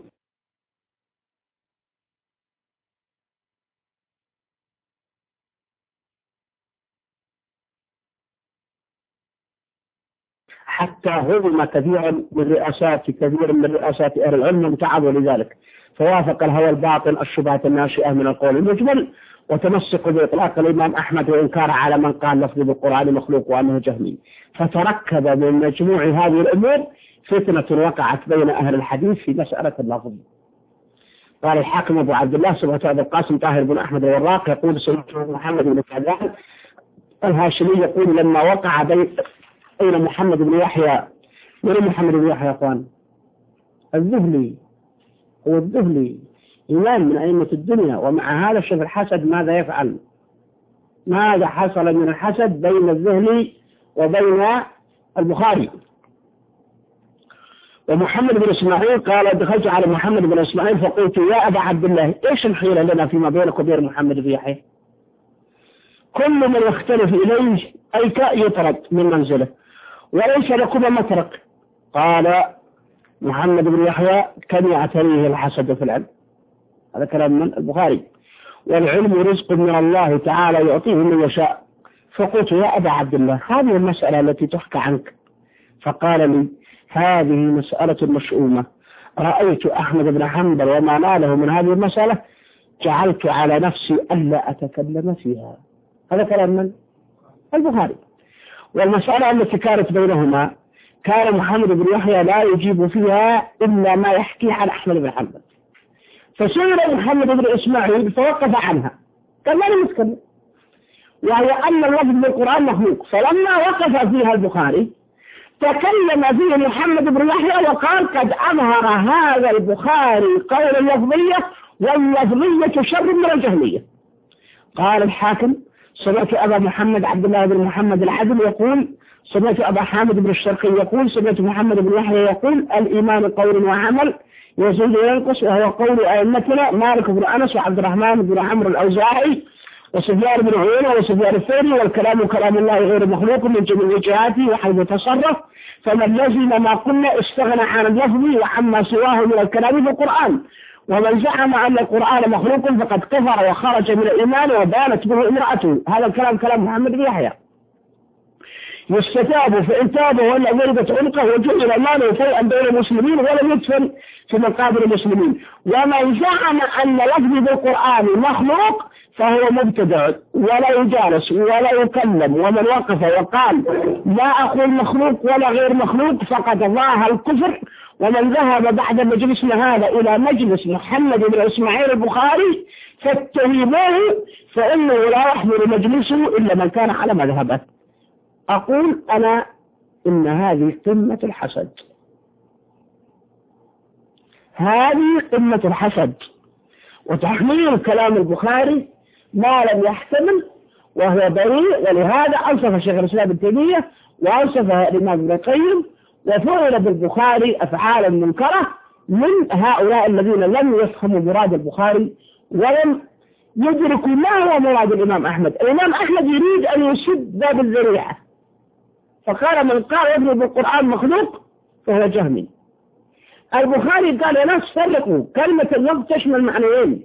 حتى هضم كثيرا من رئاسات كثير من رئاسات أهل العلم وامتعضوا لذلك، فوافق الهوى الباطن الشبهات الناشئة من القول المجمل، وتمسك بإطلاق الإمام أحمد وإنكار على من قال لفظ بالقرآن مخلوق وأنه جهمي، فتركب من مجموع هذه الأمور فتنة وقعت بين أهل الحديث في مسألة اللفظ. قال الحاكم أبو عبد الله سمعت أبو القاسم طاهر بن أحمد الوراق يقول سمعت محمد بن كعبان الهاشمي يقول لما وقع بين أين محمد بن يحيى، من محمد بن يحيى يا أخوان؟ الذهلي، هو الذهلي إمام من أئمة الدنيا، ومع هذا شوف الحسد ماذا يفعل، ماذا حصل من الحسد بين الذهلي وبين البخاري. ومحمد بن إسماعيل قال دخلت على محمد بن إسماعيل فقلت يا أبا عبد الله إيش الحيلة لنا فيما بينك وبين محمد بن يحيى؟ كل من يختلف إليه أي يطرد من منزله وليس لكم مترك. قال محمد بن يحيى كم يعتريه الحسد في العلم، هذا كلام من البخاري، والعلم رزق من الله تعالى يعطيه من يشاء. فقلت يا أبا عبد الله هذه المسألة التي تحكى عنك، فقال لي هذه مسألة مشؤومة، رأيت أحمد بن حنبل وما ناله من هذه المسألة جعلت على نفسي ألا أتكلم فيها. هذا كلام من البخاري. والمسألة التي كانت بينهما كان محمد بن يحيى لا يجيب فيها إلا ما يحكي عن أحمد بن حنبل، فسئل محمد بن إسماعيل فوقف عنها قال لا نتكلم، وهي أن اللفظ بالقرآن مخلوق. فلما وقف فيها البخاري تكلم فيه محمد بن يحيى وقال قد أظهر هذا البخاري قول اللفظية، واللفظية شر من الجهمية. قال الحاكم سمعت أبا محمد عبد الله بن محمد العدل يقول سمعت أبا حامد بن الشرقي يقول سمعت محمد بن يحيى يقول الإيمان قول وعمل يزيد وينقص، وهو قول أئمتنا مالك بن أنس وعبد الرحمن بن عمرو الأوزاعي وسفيان بن عيينة وسفيان الثوري، والكلام كلام الله غير مخلوق من جميع جهاته وحيث تصرف، فمن لزم ما قلنا استغنى عن اللفظ وعما سواه من الكلام في القرآن، ومن زعم أن القرآن مخلوق فقد كفر وخرج من الإيمان وبانت به امرأته. هذا الكلام كلام محمد بن يحيى. يستتاب فإن تاب ولا ضربت عنقه وجعل ماله شيئا بين المسلمين ولم يدفن في مقابر المسلمين. ومن زعم أن لفظ بالقرآن مخلوق فهو مبتدع ولا يجالس ولا يكلم، ومن وقف وقال لا أقول مخلوق ولا غير مخلوق فقد ضاع الكفر. ومن ذهب بعد مجلسنا هذا إلى مجلس محمد بن إسماعيل البخاري فاتهموه فإنه لا يحضر مجلسه إلا من كان على مذهبه. أقول أنا إن هذه قمة الحسد، هذه قمة الحسد وتحميل كلام البخاري ما لم يحتمل وهو بريء. ولهذا أوصف شيخ الإسلام ابن تيمية وأوصف الإمام ابن القيم وفعل بالبخاري أفعالا منكرة من هؤلاء الذين لم يفهموا مراد البخاري ولم يدركوا ما هو مراد الإمام أحمد. الإمام أحمد يريد أن يسد باب الذريعة، فقال من قال يبني بالقرآن مخلوق فهو جهمي. البخاري قال يا ناس فرقوا، كلمة اللفظ تشمل معنيين،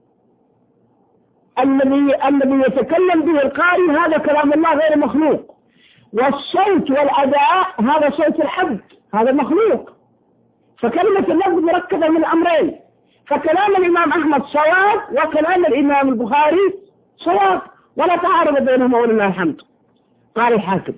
الذي الذي يتكلم به القارئ هذا كلام الله غير مخلوق، والصوت والأداء هذا صوت العبد هذا مخلوق. فكلمة اللفظ مركبة من أمرين، فكلام الإمام أحمد صواب وكلام الإمام البخاري صواب ولا تعارض بينهما ولله الحمد. قال الحاكم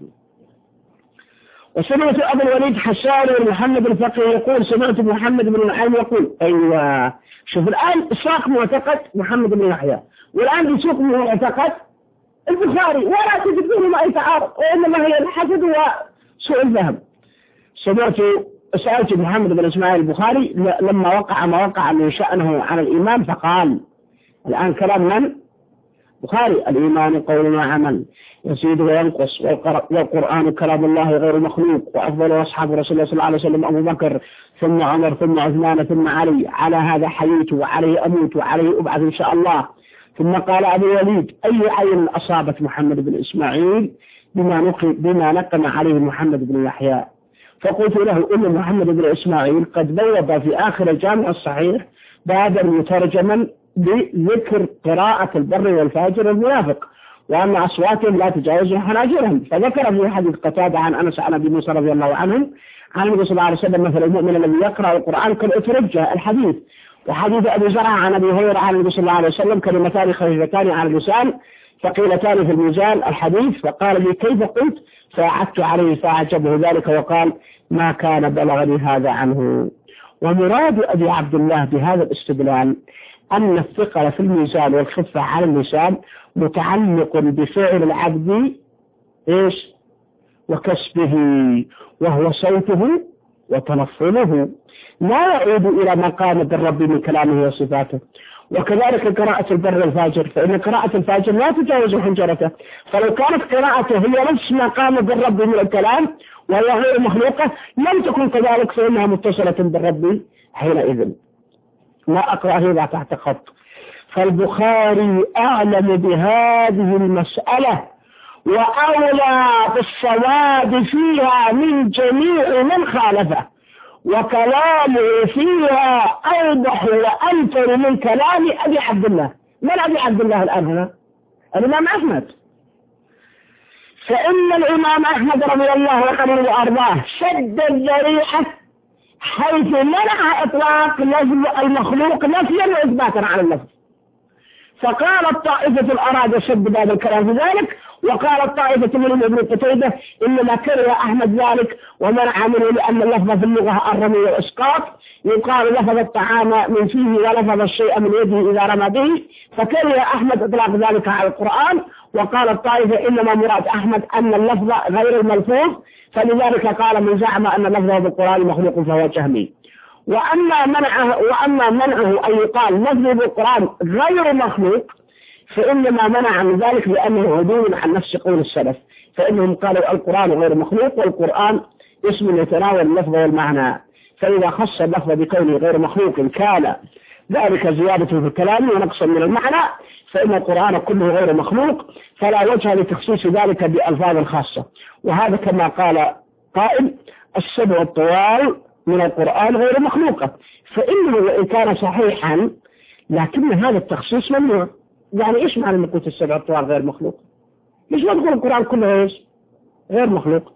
وسمعت أبو الوليد حسان بن محمد الفقيه يقول سمعت محمد بن نعيم يقول. أيوة شوف الآن ساق معتقد محمد بن يحيى والآن يسوق معتقد البخاري ولا تجد بينهما أي تعارض، وإنما هي الحسد وسوء الفهم. سمعت سألت محمد بن إسماعيل البخاري لما وقع ما وقع من شأنه على الإيمان فقال، الآن كلام من؟ بخاري، الإيمان قول وعمل يزيد وينقص، والقرآن كلام الله غير مخلوق، وأفضل أصحاب رسول الله صلى الله عليه وسلم أبو بكر ثم عمر ثم عثمان ثم علي، على هذا حييت وعليه أموت وعليه أبعث إن شاء الله. ثم قال أبو وليد أي عين أصابت محمد بن إسماعيل بما نقم, بما نقم عليه محمد بن يحيى؟ فقلت له إن محمد بن إسماعيل قد بوض في آخر الجامع الصحيح بابا مترجما بذكر قراءة البر والفاجر والمنافق وأن أصواتهم لا تجاوز حناجرهم، فذكر في حديث قتادة عن أنس عن أبي موسى رضي الله عنهم عن النبي صلى الله عليه وسلم مثل المؤمن الذي يقرأ القرآن كالأترجة الحديث، وحديث أبي زرع عن أبي هريرة عن النبي صلى الله عليه وسلم كلمتان خفيفتان على اللسان ثقيلتان في الميزان الحديث. فقال لي كيف قلت؟ فأعدت عليه فأعجبه ذلك وقال ما كان بلغني هذا عنه. ومراد أبي عبد الله بهذا الاستدلال أن الثقل في الميزان والخفة على اللسان متعلق بفعل العبد إيش وكسبه وهو صوته وتنفله، لا يعود إلى مقام الرب من كلامه وصفاته. وكذلك قراءة البر والفاجر، فإن قراءة الفاجر لا تجاوز حنجرته، فلو كانت قراءته هي نفس مقام بالرب من الكلام وهي غير مخلوقة لم تكن كذلك فإنها متصلة بالرب حينئذ. لا أقرأ هذا تحت خط. فالبخاري أعلم بهذه المسألة وأولى بالصواب فيها من جميع من خالفه، وكلامه فيها أوضح وأنفر من كلام أبي عبد الله. من أبي عبد الله الآن هنا؟ الإمام أحمد. فإن الإمام أحمد رضي الله عنه وأرضاه شد الذريعة حيث منع إطلاق لفظ المخلوق نفيا وإثباتا على اللفظ، فقال الطائفة أراد شد باب الكلام في ذلك، وقال الطائفة من ابن قتيبة إنما كره أحمد ذلك ومنع منه لأن اللفظ في اللغة الرمي والإسقاط، يقال لفظ الطعام من فيه ولفظ الشيء من يده إذا رمى به، فكره أحمد إطلاق ذلك على القرآن. وقال الطائفة إنما مراد أحمد أن اللفظ غير الملفوظ، فلذلك قال من زعم أن اللفظ بالقرآن مخلوق فهو جهمي. وأما منعه وأما منعه أن يقال لفظ بالقرآن غير مخلوق فإنما منع من ذلك لأنه عدول عن نفس قول السلف، فإنهم قالوا القرآن غير مخلوق والقرآن اسم يتناول اللفظ والمعنى، فإذا خص اللفظ بكونه غير مخلوق كان ذلك زيادة في الكلام ونقصا من المعنى، فإن القرآن كله غير مخلوق فلا وجه لتخصيص ذلك بألفاظ خاصة. وهذا كما قال قائل السبع الطوال من القرآن غير مخلوقة، فإنه وإن كان صحيحا لكن هذا التخصيص ممنوع. يعني إيش معنى أن قلت السبع الطوال غير مخلوق؟ ليش ما تقول القرآن كله إيش غير مخلوق؟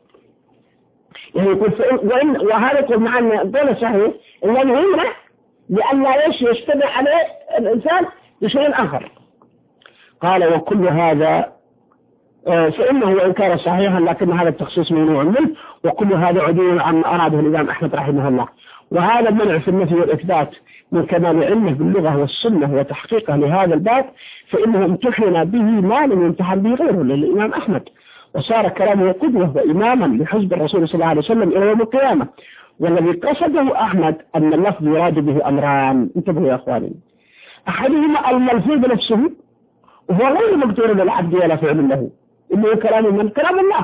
يعني يقول وإن وهذا يقول مع أن دولة صحيح إنه يمنع لأن لا إيش يشتبه عليه الإنسان بشيء آخر. قال وكل هذا فإنه وإن كان صحيحا لكن هذا التخصيص ممنوع منه، وكل هذا عدول عن أراده الإمام أحمد رحمه الله. وهذا المنع في النفي والإثبات من كمال علمه باللغة والسنة وتحقيقه لهذا الباب، فإنه امتحن به ما لم يمتحن به غيره للإمام أحمد، وصار كلامه قدوة وإماما لحزب الرسول صلى الله عليه وسلم إلى يوم القيامة. والذي قصده أحمد أن اللفظ يراد به أمران، انتبهوا يا أخواني، أحدهما الملفوظ نفسه وهو غير مقدور للعبد ولا فعل له إنه كلام من كلام الله،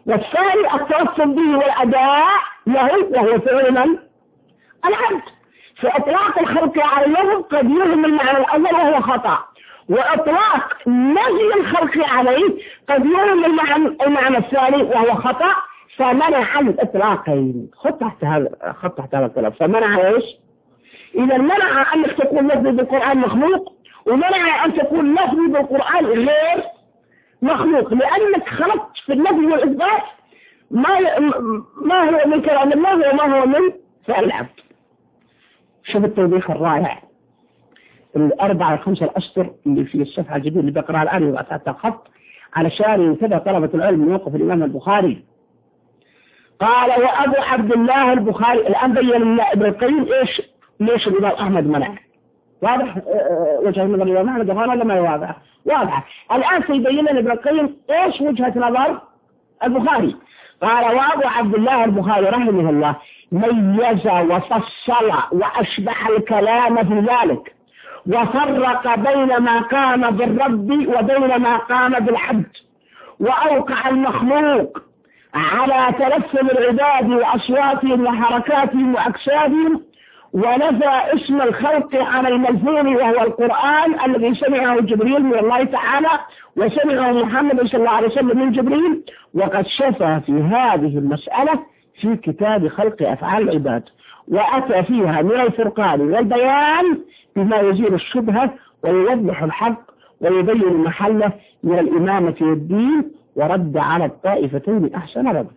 والثاني التوصل به والأداء له وهو فعل من العبد. فإطلاق الخلق على اللفظ قد يهم المعنى الأول وهو خطأ، وإطلاق نهي الخلق عليه قد يهم المعنى, المعنى الثاني وهو خطأ، فمنع الإطلاقين. خط تحت هذا خط تحت هذا الكلام. فمنع ايش؟ إذا منع أنك تكون لفظي بالقرآن مخلوق، ومنع أن تكون لفظي بالقرآن غير مخلوق، لأنك خلقت في النفي والإثبات ما ما هو من كلام الله وما هو من فعل العبد. شوف التوضيح الرائع، الأربعة الخمسة الأسطر اللي في الصفحة الجديدة اللي بقرأها الآن وبعثتها خط علشان ينتبه طلبة العلم من موقف الإمام البخاري. قال وأبو عبد الله البخاري. الآن بين لنا ابن القيم إيش ليش الإمام أحمد منع. واضح وجه نظر الإمام أحمد ولا ما واضح؟ واضح. الآن سيبين لنا ابن القيم إيش وجهة نظر البخاري. قال وأبو عبد الله البخاري رحمه الله ميز وفصل وأشبح الكلام في ذلك، وفرق بين ما قام بالرب وبين ما قام بالعبد، وأوقع المخلوق على تلفظ العباد وأصواتهم وحركاتهم وأجسادهم، ونفى اسم الخلق عن الملفون وهو القرآن الذي سمعه جبريل من الله تعالى وسمعه محمد صلى الله عليه وسلم من جبريل، وقد شفى في هذه المسألة في كتاب خلق أفعال العباد، وأتى فيها من الفرقان والبيان بما يزيل الشبهة ويوضح الحق ويبين محله من الإمامة والدين، ورد على الطائفتين أحسن رد.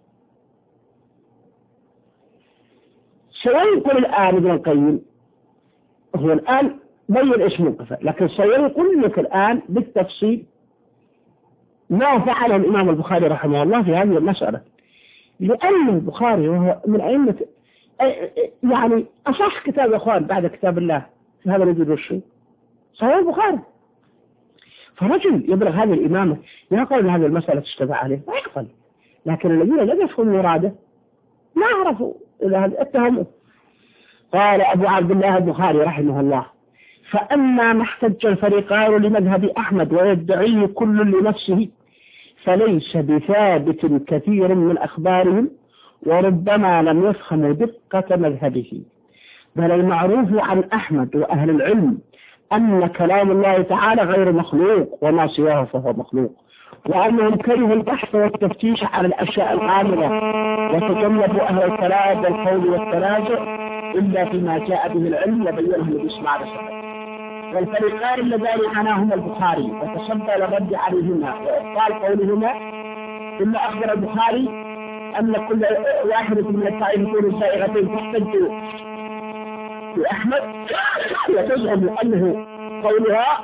سينقل الآن ابن القيم، هو الآن بين اسم الكفاء، لكن سينقل لك الآن بالتفصيل ما فعله الإمام البخاري رحمه الله في هذه المسألة، لأن البخاري وهو من أئمة يعني أصح كتاب يا أخوان بعد كتاب الله في هذا الوجود والشيء صحيح البخاري. فرجل يبلغ هذه الإمامة يقول أن هذه المسألة تشتبه عليه ما يقبل، لكن الذين لم يفهموا مراده ما عرفوا إلى هذا اتهموا. قال أبو عبد الله البخاري رحمه الله فأما ما احتج الفريقان لمذهب أحمد ويدعيه كل لنفسه فليس بثابت كثير من أخبارهم، وربما لم يفهموا دقة مذهبه، بل المعروف عن أحمد وأهل العلم أن كلام الله تعالى غير مخلوق وما سواه فهو مخلوق، وأنهم كرهوا البحث والتفتيش على الأشياء العاملة، وتجنبوا أهل الكلام والقول والتنازع إلا فيما جاء به العلم وبينهم باسم على سبب. والفريقان اللذان عناهما البخاري وتصدى للرد عليهما وإبطال قولهما، إن أخبر البخاري أن كل واحدة من الطائفتين السائغتين تحتج بأحمد وتزعم أنه قولها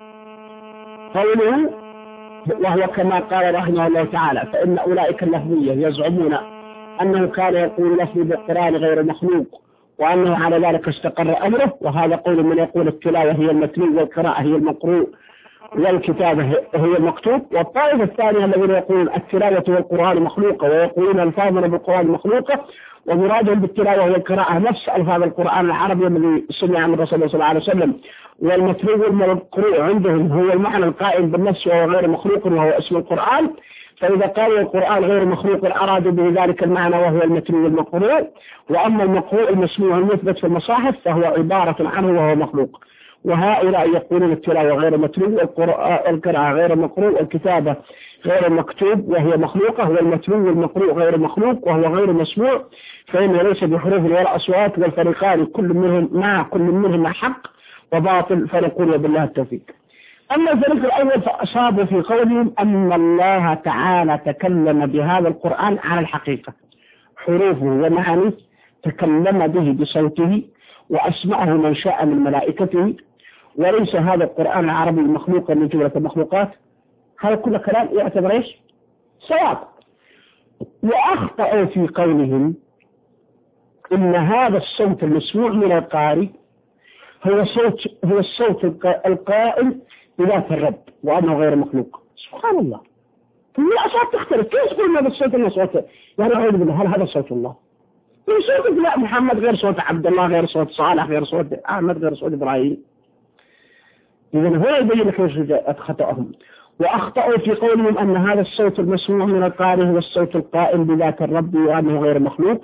قوله، وهو كما قال رحمه الله تعالى فإن أولئك اللفظية يزعمون أنه كان يقول لفظ بالقرآن غير مخلوق وأنه على ذلك استقر أمره، وهذا قول من يقول التلاوة هي المتلو والقراءة هي المقروء والكتابة هي المكتوب. والطائفة الثانية الذين يقولون التلاوة والقرآن مخلوقة ويقولون الفاظنا بالقرآن مخلوقة، ومرادهم بالتلاوة والقراءة نفس ألفاظ القرآن العربي الذي سمع من رسول الله صلى الله عليه وسلم، والمتلو والمقروء عندهم هو المعنى القائم بالنفس وهو غير مخلوق وهو اسم القرآن. فإذا قالوا القرآن غير مخلوق أرادوا به ذلك المعنى وهو المتلو والمقروء، وأما المقروء المسموع المثبت في المصاحف فهو عبارة عنه وهو مخلوق. وهؤلاء يقولون التلاوة غير متلو والقراءة غير مقروء والكتابة غير مكتوب وهي مخلوقة، والمتلو والمقروء غير مخلوق وهو غير مسموع، فإنه ليس بحروف ولا أصوات، والفريقان كل منهم مع كل منهم حق وباطل، فنقول وبالله التوفيق. أما الفريق الأول فأصابوا في قولهم أن الله تعالى تكلم بهذا القرآن على الحقيقة، حروفه ومعانيه تكلم به بصوته وأسمعه من شاء من ملائكته، وليس هذا القرآن العربي مخلوقا من جملة المخلوقات. هذا كل كلام يعتبر ايش؟ صواب. وأخطأوا في قولهم إن هذا الصوت المسموع من القارئ هو صوت هو الصوت القائم بذات الرب وأنه غير مخلوق. سبحان الله، كل الأصوات تختلف، كيف تقول هذا الصوت من صوت؟ يعني أعوذ بالله، هل هذا صوت الله؟ من صوت لا محمد غير صوت عبد الله غير صوت صالح غير صوت أحمد غير صوت إبراهيم. إذن هو يبين لك خطأهم. وأخطأوا في قولهم أن هذا الصوت المسموع من القارئ هو الصوت القائم بذات الرب وأنه غير مخلوق،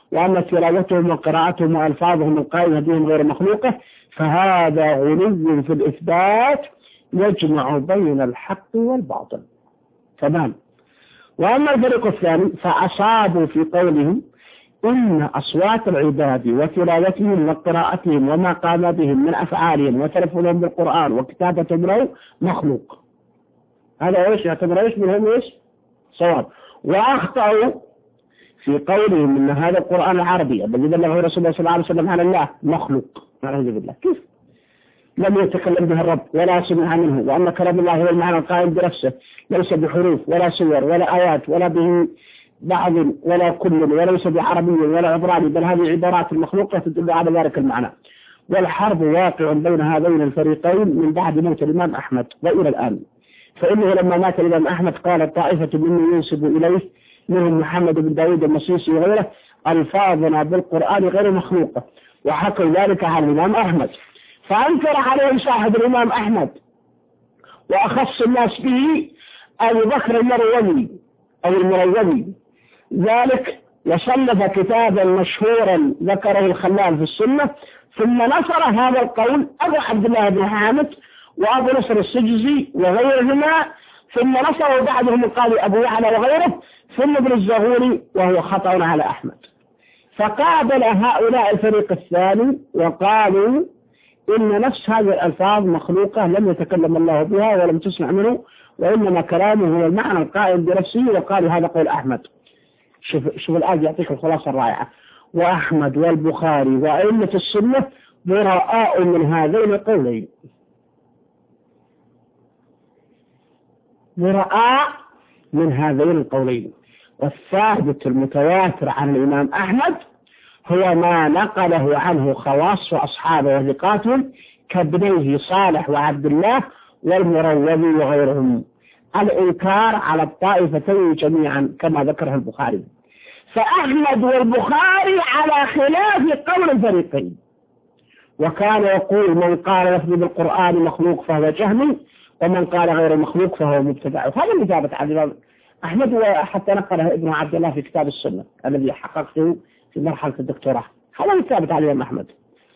وأما تلاوتهم وقراءتهم وألفاظهم القائمة بهم غير مخلوقة فهذا غلو في الإثبات يجمع بين الحق والباطل. تمام. وأما الفريق الثاني فأصابوا في قولهم إن أصوات العباد وتلاوتهم وقراءتهم وما قام بهم من أفعالهم وتلفظهم بالقرآن وكتابتهم له مخلوق. هذا إيش يعتبر إيش منهم إيش صواب. وأخطأوا في قولهم إن هذا القرآن العربي الذي بلغه رسول الله صلى الله عليه وسلم على الله مخلوق. نعوذ بالله. كيف لم يتكلم به الرب ولا سمع منه، وأن كلام الله هو المعنى القائم بنفسه ليس بحروف ولا صور ولا آيات ولا به بعض ولا كل وليس بعربي ولا عبراني، بل هذه عبارات المخلوقة تدل على ذلك المعنى. والحرب واقع بين هذين الفريقين من بعد موت الإمام أحمد وإلى الآن. فإنه لما مات الإمام أحمد قال طائفة ممن ينسب إليه منهم محمد بن داود المسيسي وغيره ألفاظنا بالقرآن غير مخلوقة، وحكوا ذلك عن الإمام أحمد، فأنكر عليه صاحب الإمام أحمد وأخص الناس به أبو بكر المروزي أو المروزي ذلك، وصنف كتابا مشهورا ذكره الخلال في السنة. ثم نصر هذا القول أبو عبد الله بن حامد وأبو نصر السجزي وغيرهما، ثم نصره بعدهم القاضي أبو يعلى وغيره، ثم ابن الزغوري، وهو خطأ على أحمد. فقابل هؤلاء الفريق الثاني وقالوا إن نفس هذه الألفاظ مخلوقة لم يتكلم الله بها ولم تسمع منه، وإنما كلامه هو المعنى القائم بنفسه، وقالوا هذا قول أحمد. شوف شوف الآن يعطيك الخلاصة الرائعة. وأحمد والبخاري وأئمة السنة براء من هذين القولين، براء من هذين القولين. والثابت المتواتر عن الإمام أحمد هو ما نقله عنه خواص وأصحابه وثقاتهم كابنيه صالح وعبد الله والمروذي وغيرهم، الإنكار على الطائفتين جميعا كما ذكره البخاري. فأحمد والبخاري على خلاف قول الفريقين. وكان يقول من قال لفظ بالقرآن مخلوق فهو جهمي، ومن قال غير مخلوق فهو مبتدع. هذا اللي ثابت عن الإمام أحمد، وحتى نقله ابن عبد الله في كتاب السنة الذي حققته في مرحلة الدكتوراه. هذا اللي ثابت عن الإمام أحمد.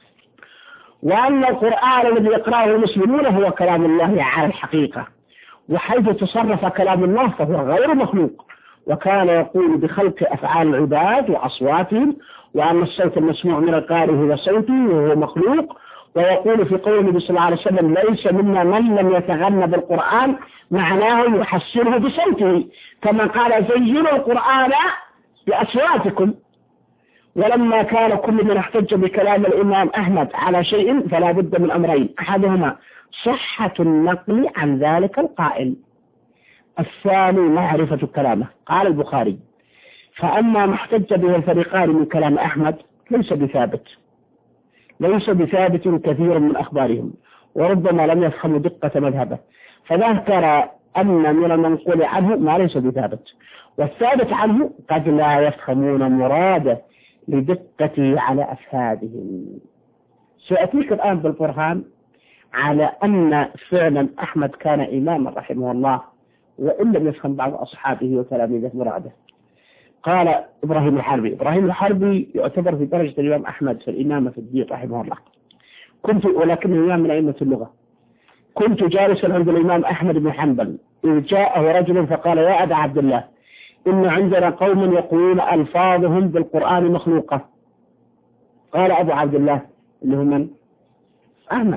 وأن القرآن الذي يقرأه المسلمون هو كلام الله على الحقيقة، وحيث تصرف كلام الله فهو غير مخلوق. وكان يقول بخلق أفعال العباد وأصواتهم، وأن الصوت المسموع من القارئ هو صوتي وهو مخلوق. ويقول في قول النبي صلى الله عليه وسلم ليس منا من لم يتغنى بالقرآن، معناه يحسنه بصوته، كما قال زينوا القرآن بأصواتكم. ولما كان كل من احتج بكلام الإمام أحمد على شيء فلا بد من أمرين، أحدهما صحة النقل عن ذلك القائل، الثاني معرفة كلامه. قال البخاري فأما ما احتج به الفريقان من كلام أحمد ليس بثابت، ليس بثابت كثير من أخبارهم، وربما لم يفهموا دقة مذهبه، فذكر أن من المنقول عنه ما ليس بثابت، والثابت عنه قد لا يفهمون مراده لدقته على أفهادهم. سأتيك الآن بالبرهان على أن فعلا أحمد كان إماما رحمه الله، وإن لم يفهم بعض أصحابه وتلاميذه مراده. قال إبراهيم الحربي، إبراهيم الحربي يعتبر في درجة الإمام أحمد في الإمامة في الدين رحمه الله، كنت ولكن إمام من أئمة اللغة. كنت جالسا عند الإمام أحمد بن حنبل إذ جاءه رجل فقال يا أبا عبد الله إن عندنا قوم يقولون ألفاظهم بالقرآن مخلوقة. قال أبو عبد الله اللي هو من؟ أحمد.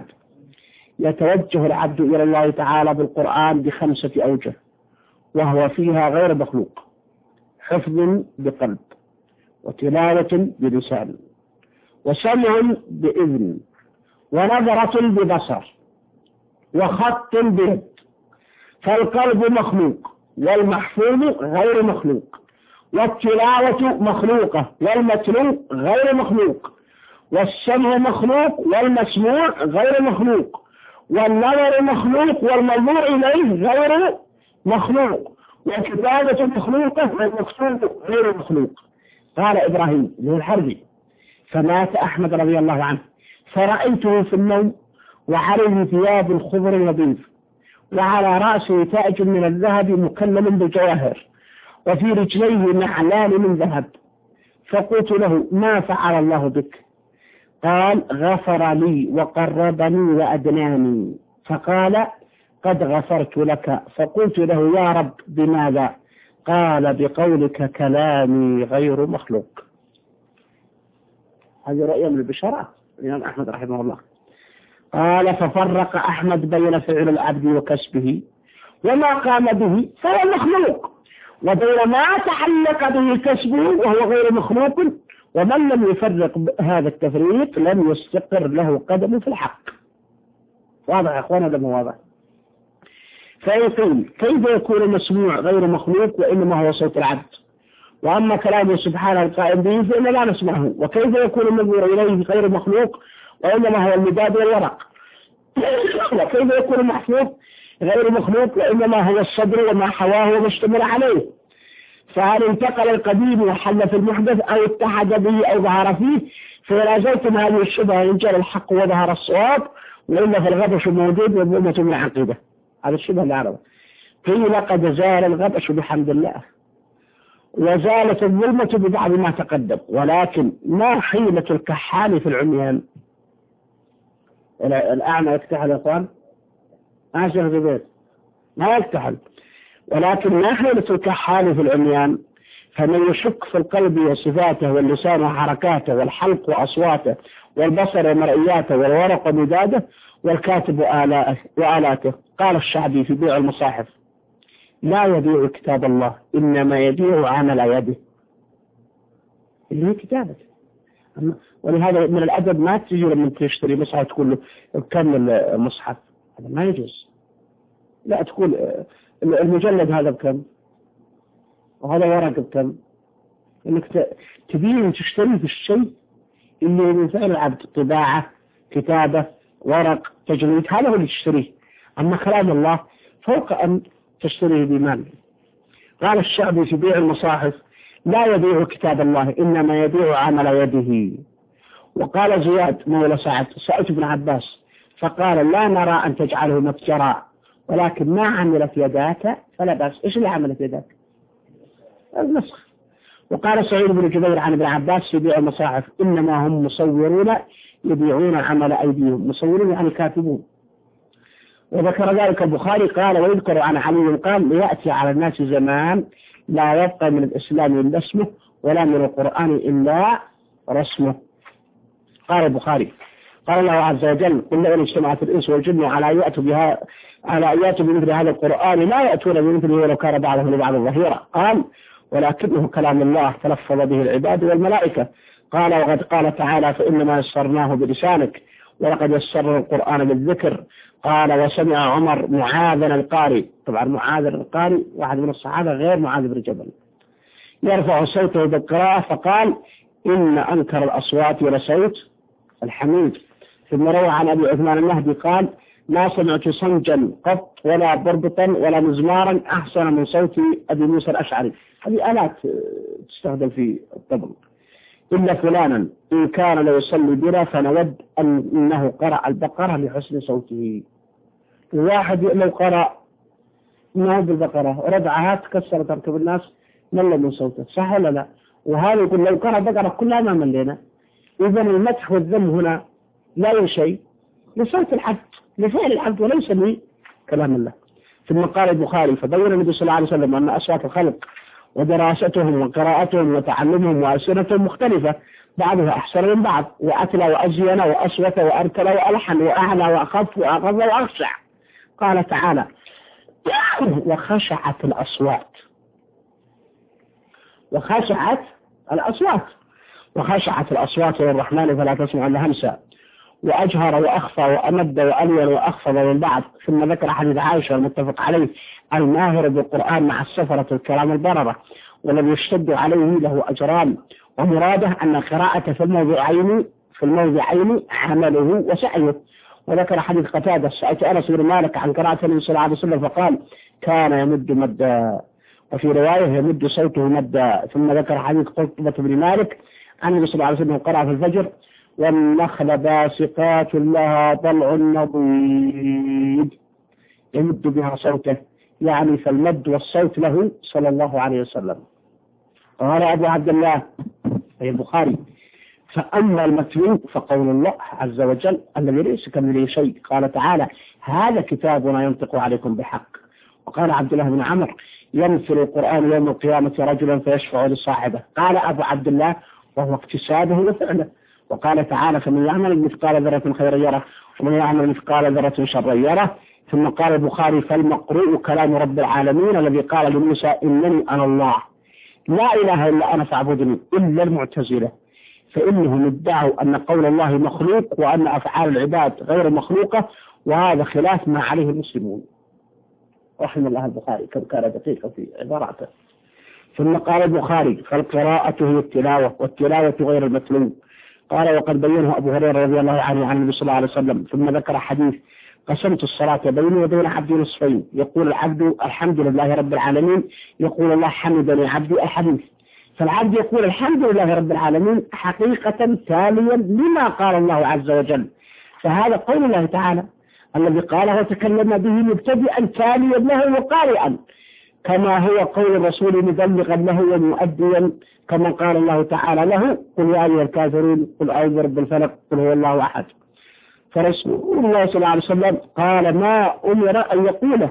يتوجه العبد إلى الله تعالى بالقرآن بخمسة أوجه، وهو فيها غير مخلوق: حفظ بقلب، وتلاوة بلسان، وسمع بإذن، ونظرة ببصر، وخط بيد. فالقلب مخلوق، والمحفوظ غير مخلوق، والتلاوة مخلوقة، والمتلو غير مخلوق، والسمع مخلوق، والمسموع غير مخلوق، والنظر مخلوق، والمنظور إليه غير مخلوق، والكتابة مخلوقة، والمكتوب غير مخلوق. قال إبراهيم بن الحربي فمات أحمد رضي الله عنه، فرأيته في النوم وعليه ثياب خضر وبيض، وعلى رأسه تاج من الذهب مكلل بالجواهر، وفي رجليه نعلان من ذهب. فقلت له ما فعل الله بك؟ قال غفر لي وقربني وأدناني. فقال قد غفرت لك. فقلت له يا رب بماذا؟ قال بقولك كلامي غير مخلوق. هذه رؤية من البشارات الإمام أحمد رحمه الله. قال ففرق أحمد بين فعل العبد وكسبه وما قام به فهو مخلوق، وبين ما تعلق به كسبه وهو غير مخلوق، ومن لم يفرق هذا التفريق لم يستقر له قدم في الحق. واضح يا أخوانا؟ ده واضح. فيقول كيف يكون المسموع غير مخلوق وإنما هو صوت العبد، وأما كلامه سبحانه القائم به فإننا لا نسمعه؟ وكيف يكون المنظور إليه غير مخلوق وإنما هو المداد والورق؟ وكيف يكون المحفوظ غير مخلوق وإنما هو الصدر وما حواه وما اشتمل عليه؟ فهل انتقل القديم وحل في المحدث أو اتحد به أو ظهر فيه؟ فإذا أزلتم هذه الشبهة ينجل الحق وظهر الصواب، وإلا فالغبش موجود والظلمة من العقيدة. هذا الشبهة العربة. قيل قد زال الغبش بحمد الله وزالت الظلمة ببعض ما تقدم، ولكن ما حيلة الكحال في العميان؟ الأعمى يكتحل يا أخوان؟ ما شيخ زبير ما يكتحل، ولكن ما حيلة الكحال في العميان؟ فمن يشك في القلب وصفاته واللسان وحركاته والحلق وأصواته والبصر ومرئياته والورق ومداده والكاتب وآلاته. قال الشعبي في بيع المصاحف لا يبيع كتاب الله إنما يبيع عمل يده، اللي هي كتابته. ولهذا من الأدب ما تجي لما تشتري مصحف تقول له كم المصحف، هذا ما يجوز. لا تقول المجلد هذا بكم وهذا ورق بكم، انك تبين تشتري في الشيء اللي من فعل العبد، طباعة، كتابة، ورق، تجريد، هذا هو اللي تشتريه. أما كلام الله فوق أن تشتريه بمال. قال الشعبي في بيع المصاحف لا يبيع كتاب الله إنما يبيع عمل يده. وقال زياد مولى سعد سألت ابن عباس فقال لا نرى أن تجعله متجرا ولكن ما عملت يداك فلا بأس. إيش اللي عملت يداك؟ النسخ. وقال سعيد بن جبير عن ابن عباس في بيع المصاحف إنما هم مصورون يبيعون عمل أيديهم، مصورون يعني كاتبون. وذكر ذلك البخاري قال ويذكر عن علي قال ليأتي على الناس زمان لا يبقى من الإسلام إلا اسمه ولا من القرآن إلا رسمه. قال البخاري قال الله عز وجل قل لئن اجتمعت الإنس والجن على أن يأتوا بها على أن يأتوا بمثل هذا القرآن لا يأتون بمثله ولو كان بعضهم لبعض ظهيرا. قال ولكنه كلام الله تلفظ به العباد والملائكة. قال وقد قال تعالى فإنما يسرناه بلسانك ولقد يسرنا القرآن بالذكر. قال وسمع عمر معاذ القاري، طبعا معاذ القاري واحد من الصحابة غير معاذ بن جبل، يرفع صوته بالقراءة فقال إن أنكر الأصوات لصوت الحميد. ثم روى عن أبي عثمان النهدي قال ما سمعت صنجا قط ولا بربطا ولا مزمارا أحسن من صوت أبي موسى الأشعري. هذه آلات تستخدم في الطبل. إلا فلانا إن كان لو يصلي بنا فنود أنه قرأ البقرة لحسن صوته. واحد لو قرأ ما بالبقرة ربعها تكسر تركب الناس مل من صوته، صح ولا لا؟ وهذا يقول لو قرأ البقرة كلها ما ملينا. إذا المدح والذم هنا لا شيء لصوت العبد لفعل العبد وليس لكلام الله. ثم قال البخاري فبين النبي صلى الله عليه وسلم أن أصوات الخلق ودراستهم وقراءتهم وتعلمهم وألسنتهم مختلفة بعضها أحسن من بعض وأتلى وأزين وأصوت وأرتل وألحن وأعلى وأخف وأغض وأخشع. قال تعالى وخشعت الأصوات وخشعت الأصوات وخشعت الأصوات للرحمن فلا تسمع إلا همسا وأجهر وأخفى وأمد وألين وأخفض من بعض. ثم ذكر حديث عائشة المتفق عليه الماهر بالقرآن مع السفرة الكرام البررة ولم يشتد عليه له أجران. ومراده أن قراءة في الموضعين في الموضعين عمله وسعيه. وذكر حديث قتادة سألت أنس بن مالك عن قراءة النبي صلى الله عليه وسلم فقال كان يمد مدا وفي رواية يمد صوته مدا. ثم ذكر حديث قطبة بن مالك عن النبي صلى الله عليه وسلم قرأ في الفجر والنخل باسقات لها طلع نضيد يمد بها صوته، يعني فالمد والصوت له صلى الله عليه وسلم. قال أبو عبد الله أي البخاري. فأما المتلو فقول الله عز وجل الذي ليس كمثله شيء، قال تعالى هذا كتابنا ينطق عليكم بحق. وقال عبد الله بن عمرو ينفر القرآن يوم القيامة رجلا فيشفع لصاحبه، قال أبو عبد الله وهو اكتسابه وفعله. وقال تعالى فمن يعمل مثقال ذرة خيرا يره ومن يعمل مثقال ذرة شرا يره. ثم قال البخاري فالمقروء كلام رب العالمين الذي قال لموسى إنني أنا الله لا إله إلا أنا فاعبدني، إلا المعتزلة فإنهم ادعوا أن قول الله مخلوق وأن أفعال العباد غير مخلوقة، وهذا خلاف ما عليه المسلمون. رحم الله البخاري كم كان دقيقا في عباراته. ثم قال البخاري فالقراءة هي التلاوة والتلاوة غير المتلو. قال وقد بينه أبو هريرة رضي الله عنه عن النبي صلى الله عليه وسلم. ثم ذكر حديث قسمت الصلاة بيني وبين عبدي نصفين، يقول العبد الحمد لله رب العالمين، يقول الله حمدني عبدي الحديث. فالعبد يقول الحمد لله رب العالمين حقيقة تاليا لما قال الله عز وجل، فهذا قول الله تعالى الذي قاله وتكلم به مبتدئا تاليا له وقارئا، كما هو قول الرسول مبلغا له ومؤديا، كما قال الله تعالى له قل يا أيها الكافرون قل أعوذ برب الفلق قل هو الله أحد. فرسول الله صلى الله عليه وسلم قال ما أمر أن يقوله،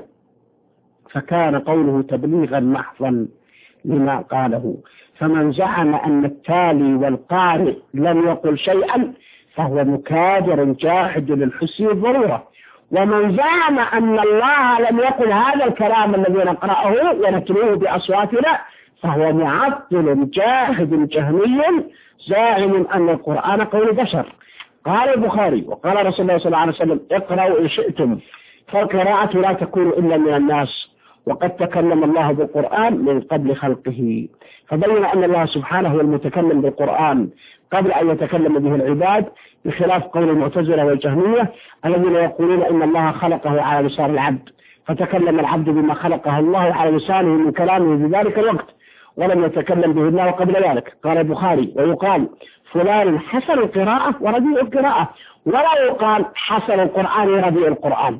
فكان قوله تبليغا محضا لما قاله. فمن زعم أن التالي والقارئ لم يقل شيئا فهو مكابر جاحد للحس والضرورة، ومن زعم أن الله لم يقل هذا الكلام الذي نقرأه ونتلوه بأصواتنا فهو معطل جاحد جهمي زاعم أن القرآن قول بشر. قال البخاري وقال رسول الله صلى الله عليه وسلم اقرأوا إن شئتم، فالقراءة لا تكون إلا من الناس، وقد تكلم الله بالقرآن من قبل خلقه. فبين أن الله سبحانه هو المتكلم بالقرآن قبل أن يتكلم به العباد، بخلاف قول المعتزلة والجهمية الذين يقولون إن الله خلقه على لسان العبد، فتكلم العبد بما خلقه الله على لسانه من كلامه في ذلك الوقت، ولم يتكلم به الله قبل ذلك. قال البخاري ويقال فلان حسن القراءة ورديء القراءة، ولا يقال حسن القرآن رديء القرآن،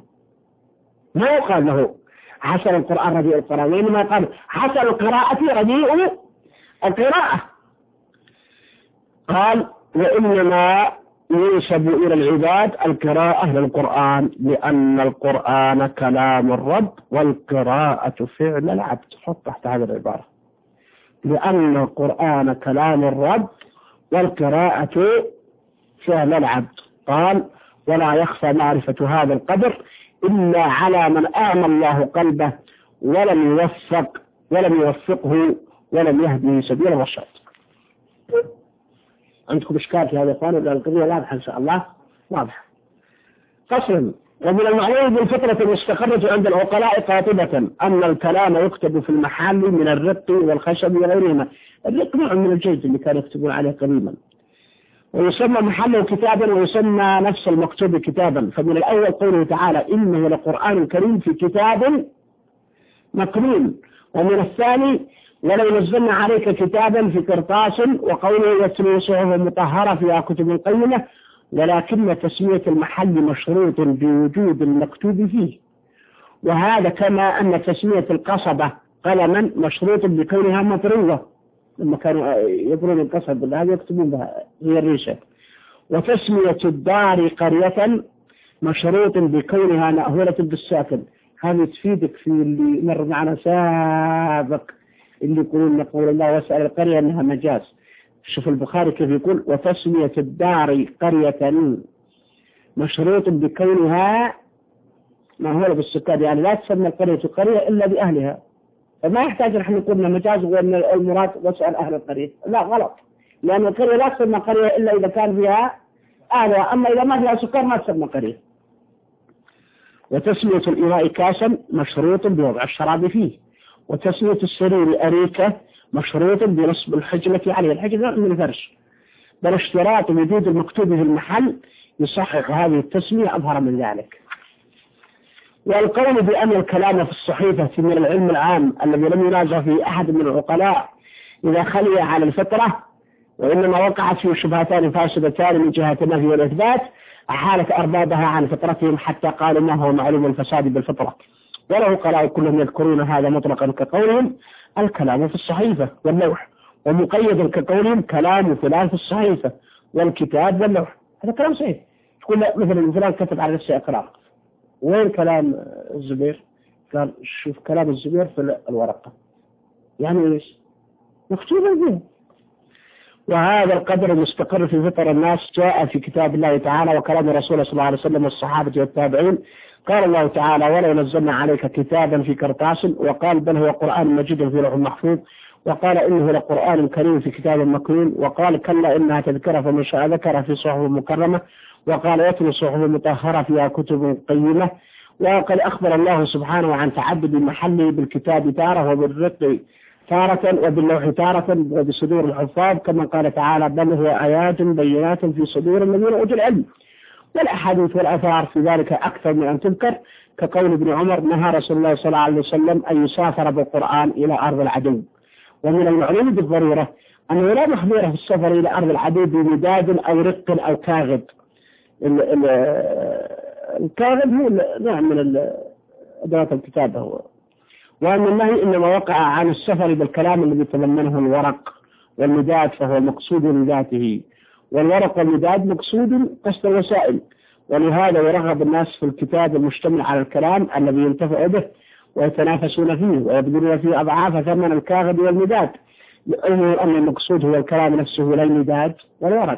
ما يقال له حسن القرآن رديء القرآن، وإنما قال حسن القراءة رديء القراءة. قال وإنما ينسب إلى العباد القراءة للقرآن لأن القرآن كلام الرب والقراءة فعل العبد. حط تحت هذه العبارة لأن القرآن كلام الرب والقراءة فعل العبد. قال ولا يخفى معرفة هذا القدر إلا على من أعمى الله قلبه ولم يوفق ولم يوفقه ولم يهدي سبيل الرشاد. عندكم إشكال في هذا القانون؟ لأن القضية واضحة إن شاء الله واضحة. فصل. ومن المعلوم بالفطرة المستقرة عند العقلاء قاطبة أن الكلام يكتب في المحل من الرق والخشب وغيرهما. الرق نوع من الجلد اللي كانوا يكتبون عليه قديما، ويسمى محله كتابا ويسمى نفس المكتوب كتابا. فمن الأول قوله تعالى إنه لقرآن كريم في كتاب مكنون، ومن الثاني ولو نزلنا عليك كتابا في قرطاس، وقوله يتلو صحف مطهرة فيها كتب قيمة، ولكن تسمية المحل مشروط بوجود المكتوب فيه، وهذا كما أن تسمية القصبة قلما مشروط بكونها مطروة، لما كانوا يقولون القصب هذا يكتبون بها هي الريشة. وتسمية الدار قرية مشروط بكونها مأهولة بالساكن. هذه تفيدك في اللي مر معنا سابق اللي يقولون قول الله واسأل القرية أنها مجاز. شوف البخاري كيف يقول وتسمية الدار قرية مشروط بكونها مأهولة بالسكان، يعني لا تسمى القرية قرية إلا بأهلها، فما يحتاج نحن نقول مجاز وأن المراد واسأل أهل القرية، لا غلط، لأن القرية لا تسمى قرية إلا إذا كان فيها أهلها، أما إذا ما فيها سكان ما تسمى قرية. وتسمية الإناء كاسا مشروط بوضع الشراب فيه، وتسمية السرير أريكة مشروط بنصب الحجلة عليه، الحجلة من الفرش، بل اشتراط وجود المكتوب في المحل يصحح هذه التسمية أظهر من ذلك. والقول بأن الكلام في الصحيفة من العلم العام الذي لم ينازع فيه أحد من العقلاء إذا خلي على الفطرة، وإنما وقعت فيه شبهتان فاسدتان من جهة النفي والإثبات أحالت أربابها عن فطرتهم حتى قالوا ما هو معلوم الفساد بالفطرة. وله قراء كلهم يذكرون هذا مطلقا كقولهم الكلام في الصحيفة واللوح، ومقيدا كقولهم كلام فلان في الصحيفة والكتاب واللوح، هذا كلام صحيح. تقول مثلا فلان كتب على نفسه إقرار، وين كلام الزبير؟ قال شوف كلام الزبير في الورقة، يعني إيش؟ مكتوبا به. وهذا القدر المستقر في فطر الناس جاء في كتاب الله تعالى وكلام رسوله صلى الله عليه وسلم والصحابة والتابعين. قال الله تعالى ولو نزلنا عليك كتابا في قرطاس، وقال بل هو قرآن مجيد في لوح محفوظ، وقال إنه لقرآن كريم في كتاب مكنون، وقال كلا إنها تذكرة فمن شاء ذكر في صحف مكرمة، وقال يتلو صحف مطهرة فيها كتب قيمة. وقد أخبر الله سبحانه عن تعدد محله بالكتاب تارة وبالرق تارة وباللوح تارة وبصدور الحفاظ، كما قال تعالى بل هو آيات بينات في صدور الذين أوتوا العلم. والأحاديث والآثار في ذلك أكثر من أن تذكر، كقول ابن عمر نهى رسول الله صلى الله عليه وسلم أن يسافر بالقرآن إلى أرض العدو. ومن المعلوم بالضرورة أنه لا محظورة في السفر إلى أرض العدو بمداد أو رق أو كاغد. الكاغد هو نوع من أدوات الكتابة هو. وأن النهي إنما وقع عن السفر بالكلام الذي تضمنه الورق والمداد، فهو مقصود لذاته، والورق والمداد مقصود قصد الوسائل. ولهذا يرغب الناس في الكتاب المشتمل على الكلام الذي ينتفع به ويتنافسون فيه ويبذلون فيه أضعاف ثمن الكاغد والمداد، لأنه أن المقصود هو الكلام نفسه لا المداد والورق.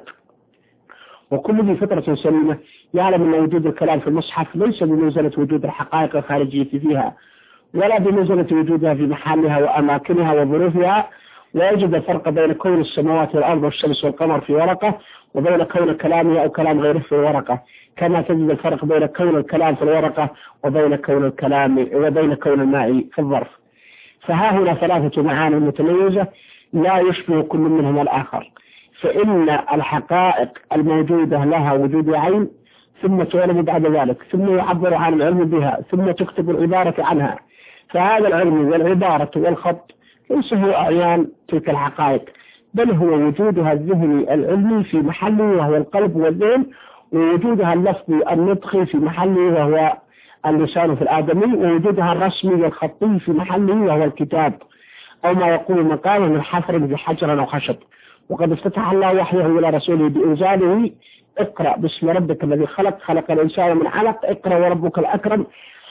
وكل ذي فطرة سليمة يعلم أن وجود الكلام في المصحف ليس بمنزلة وجود الحقائق الخارجية فيها، ولا بمنزلة وجودها في محلها وأماكنها وظروفها. ويجد الفرق بين كون السماوات والأرض والشمس والقمر في ورقة وبين كون كلامه أو كلام غيره في ورقة، كما تجد الفرق بين كون الكلام في الورقة وبين كون الكلام وبين كون الماء في الظرف. فها هنا ثلاثة معاني متميزة لا يشبه كل منهما الآخر. فإن الحقائق الموجودة لها وجود عين، ثم تعلم بعد ذلك، ثم يعبر عن العلم بها، ثم تكتب العبارة عنها. فهذا العلم والعبارة والخط ليس هو أعيان تلك الحقائق، بل هو وجودها الذهني العلمي في محله وهو القلب والذهن، ووجودها اللفظي النطقي في محله وهو اللسان في الآدمي، ووجودها الرسمي والخطي في محله وهو الكتاب، أو ما يقول مقاله من حفر بحجر أو خشب. وقد افتتح الله وحيه إلى رسوله بإنزاله اقرأ باسم ربك الذي خلق خلق الإنسان من علق اقرأ وربك الأكرم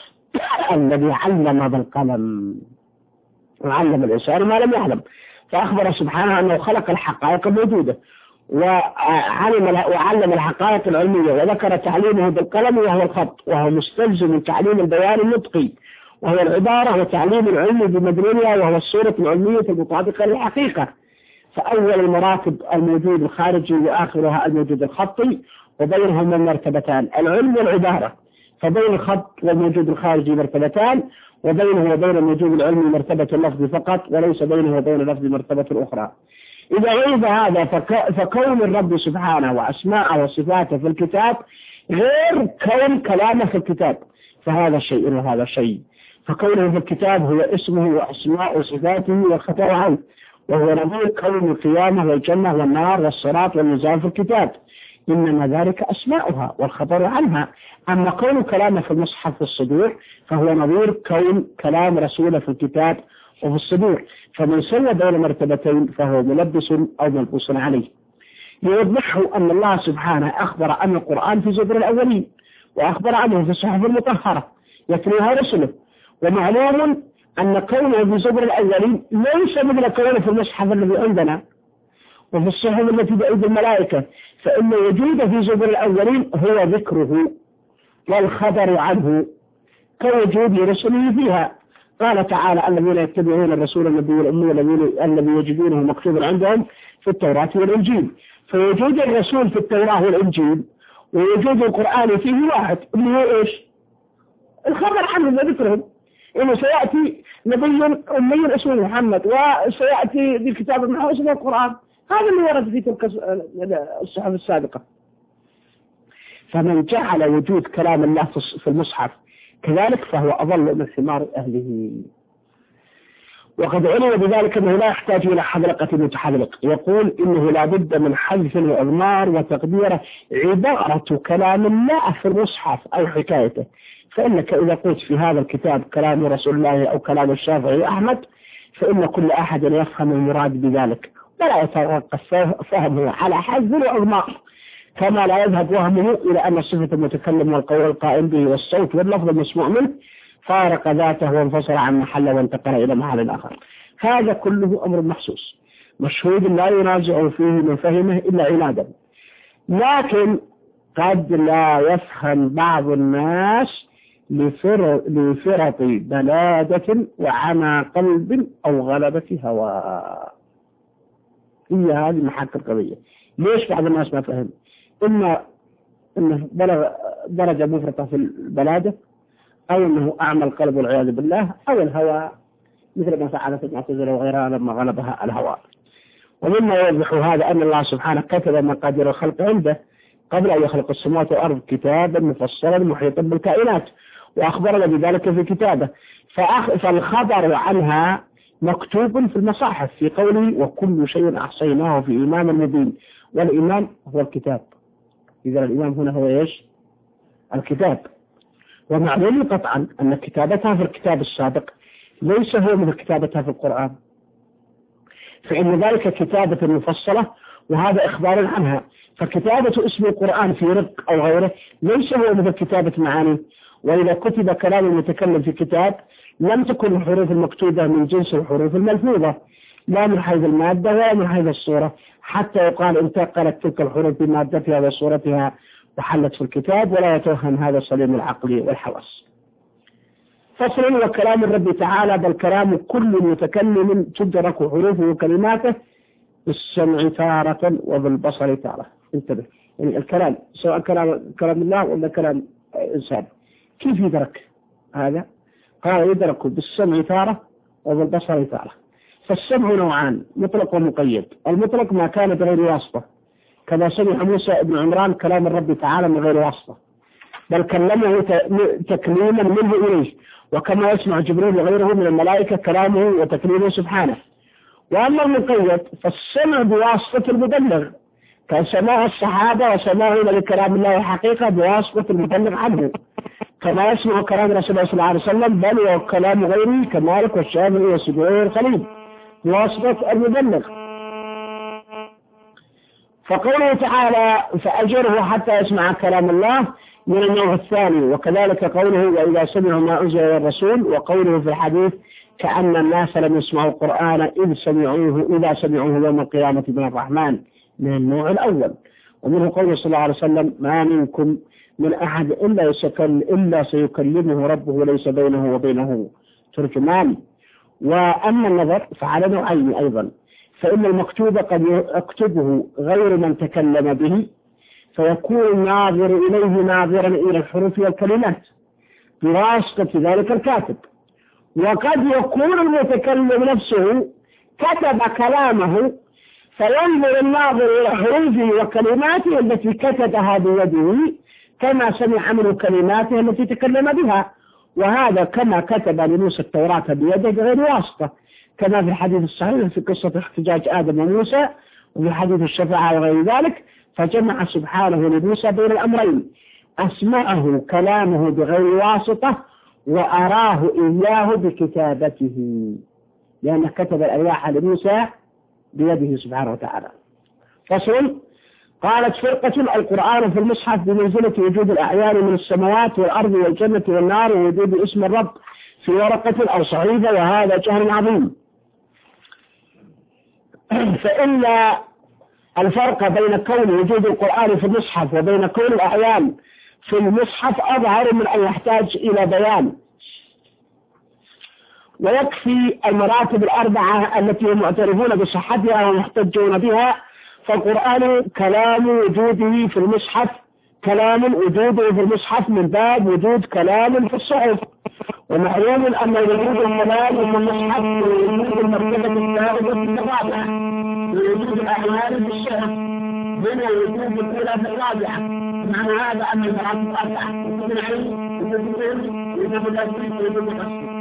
الذي علم بالقلم وعلم الإنسان ما لم يعلم. فأخبر سبحانه أنه خلق الحقائق الموجودة وعلم وعلم الحقائق العلمية، وذكر تعليمه بالقلم وهو الخط، وهو مستلزم من تعليم البيان النطقي وهو العبارة، وتعليم العلم بمدلولها وهو الصورة العلمية المطابقة للحقيقة. فأول المراتب الموجود الخارجي وآخرها الموجود الخطي، وبينهما مرتبتان العلم والعبارة. فبين الخط والموجود الخارجي مرتبتان، وبينه وبين الموجود العلمي مرتبة اللفظ فقط، وليس بينه وبين اللفظ مرتبة أخرى. إذا غيب هذا فك... فكون الرب سبحانه وأسماءه وصفاته في الكتاب غير كون كلامه في الكتاب، فهذا شيء وهذا شيء. فكونه في الكتاب هو اسمه وأسماء وصفاته والخطر عنه، وهو نظير كون القيامة والجنة والنار والصراط والميزان في الكتاب، إنما ذلك أسماؤها والخبر عنها. أما كون كلامه في المصحف في الصدور فهو نظير كون كلام رسوله في الكتاب وفي الصدور، فمن سوى بين مرتبتين فهو ملبس أو ملبوس عليه. يوضحه أن الله سبحانه أخبر أن القرآن في زبر الأولين، وأخبر عنه في الصحف المطهرة يتلوها رسله، ومعلوم أن كونه في زبر الأولين ليس مثل كونه في المصحف الذي عندنا وفي الصحف التي بأيدي الملائكة، فإن وجوده في زبر الأولين هو ذكره والخبر عنه كوجود رسله فيها. قال تعالى الذين يتبعون الرسول النبي الأمي الذي يجدونه مكتوبا عندهم في التوراة والإنجيل. فوجود الرسول في التوراة والإنجيل ووجود القرآن فيه واحد، اللي هو إيش؟ الخبر عنه وذكرهم، إنه سيأتي نبي أمي اسمه محمد، وسيأتي بالكتاب المحفوظ اسمه القرآن. هذا اللي ورد في تلك الصحف السابقة. فمن جعل وجود كلام الله في المصحف كذلك فهو أضل من ثمار أهله. وقد علم بذلك أنه لا يحتاج إلى حذلقة متحذلق، يقول إنه لا بد من حذف وإضمار وتقدير عبارة كلام الله في المصحف أو حكايته. فإنك إذا قلت في هذا الكتاب كلام رسول الله أو كلام الشافعي أحمد، فإن كل أحد يفهم المراد بذلك فلا يتوقف فهمه على حذف وإغماء، كما لا يذهب وهمه إلى أن صفة المتكلم والقول القائم به والصوت واللفظ المسموع منه فارق ذاته وانفصل عن محله وانتقل إلى محل آخر. هذا كله أمر محسوس مشهود لا ينازع فيه من فهمه إلا عنادا، لكن قد لا يفهم بعض الناس لفرط بلادة وعمى قلب أو غلبة هوى. هي هذه محك القضية. ليش بعض الناس ما فهم؟ إما إنه بلغ درجة مفرطة في البلادة، أو إنه أعمى القلب والعياذ بالله، أو الهوى مثل ما فعلت المعتزلة وغيرها لما غلبها الهوى. ومما يوضح هذا أن الله سبحانه كتب مقادير الخلق عنده قبل أن يخلق السماوات والأرض كتابا مفصلا محيطا بالكائنات، وأخبرنا بذلك في كتابه، فالخبر عنها مكتوب في المصاحف في قوله وكل شيء أحصيناه في إمام مبين، والإمام هو الكتاب. إذا الإمام هنا هو إيش؟ الكتاب. ومعلوم قطعا أن كتابتها في الكتاب السابق ليس هو من كتابتها في القرآن، فإن ذلك كتابة مفصلة وهذا إخبار عنها. فكتابة اسم القرآن في رق أو غيره ليس هو مثل كتابة معاني. وإذا كتب كلام المتكلم في كتاب لم تكن الحروف المكتوبة من جنس الحروف الملفوظة، لا من حيث المادة ولا من حيث الصورة، حتى يقال انتقلت تلك الحروف بمادتها وصورتها وحلت في الكتاب، ولا يتوهم هذا سليم العقل والحواس. فصل وكلام الرب تعالى بل كلام كل متكلم تدرك حروفه وكلماته بالسمع تارة وبالبصر تارة. انتبه، يعني الكلام سواء كلام كلام الله ولا كلام إنسان كيف يدرك هذا؟ قال يدرك بالسمع تارة وبالبصر تارة. فالسمع نوعان مطلق ومقيد. المطلق ما كان بغير واسطة، كما سمع موسى ابن عمران كلام الرب تعالى من غير واسطة بل كلمه تكليما منه إليه، وكما يسمع جبريل وغيره من الملائكة كلامه وتكليمه سبحانه. وأما المقيد فالسمع بواسطة المبلغ كسماع الصحابة وسماعنا لكلام الله حقيقة بواسطة المبلغ عنه، كما يسمع كلام رسول الله صلى الله عليه وسلم بل وكلام غيره كمالك والشافعي والسبيعي والخليل بواسطة المبلغ. فقوله تعالى فأجره حتى يسمع كلام الله من النوع الثاني. وكذلك قوله وإذا سمعوا ما أنزل إلى الرسول، وقوله في الحديث كأن الناس لم يسمعوا القرآن إذ سمعوه إذا سمعوه يوم القيامة من الرحمن من النوع الأول. ومنه قوله صلى الله عليه وسلم ما منكم من أحد إلا, يسكن إلا سيكلمه ربه وليس بينه وبينه ترجمان. وأما النظر فعلى نوعين أيضا، فإن المكتوب قد يكتبه غير من تكلم به فيكون الناظر إليه ناظرا إلى الحروف والكلمات بواسطة ذلك الكاتب، وقد يكون المتكلم نفسه كتب كلامه فينظر الناظر إلى حروفه وكلماته التي كتبها بيده كما سمع منه كلماته التي تكلم بها، وهذا كما كتب لموسى التوراة بيده بغير واسطة، كما في الحديث الصحيح في قصة احتجاج آدم وموسى وفي حديث الشفاعة وغير ذلك. فجمع سبحانه لموسى بين الأمرين، أسمعه كلامه بغير واسطة وأراه إياه بكتابته، لأنه كتب الألواح لموسى بيده سبحانه وتعالى. فصل. قالت فرقة القرآن في المصحف بمنزلة وجود الأعيان من السماوات والأرض والجنة والنار ووجود اسم الرب في ورقة أو صحيفة، وهذا جهل عظيم. فإن الفرق بين كون وجود القرآن في المصحف وبين كون الأعيان في المصحف أظهر من أن يحتاج إلى بيان، ويكفي المراتب الأربعة التي هم معترفون بصحتها ومحتجون بها. فالقرآن كلام وجوده في المصحف كلام وجوده في المصحف من باب وجود كلام في الصحف، ومعلوم أن وجود الكلام في المصحف وجود المرتبة الثالثة في الرابعة ووجود الأعيان في الصحف من وجود الأولى في الرابعة. معنى هذا أن المراتب أربعة وجود العلم وجود العلم وجود الأسرين وجود الأسرين.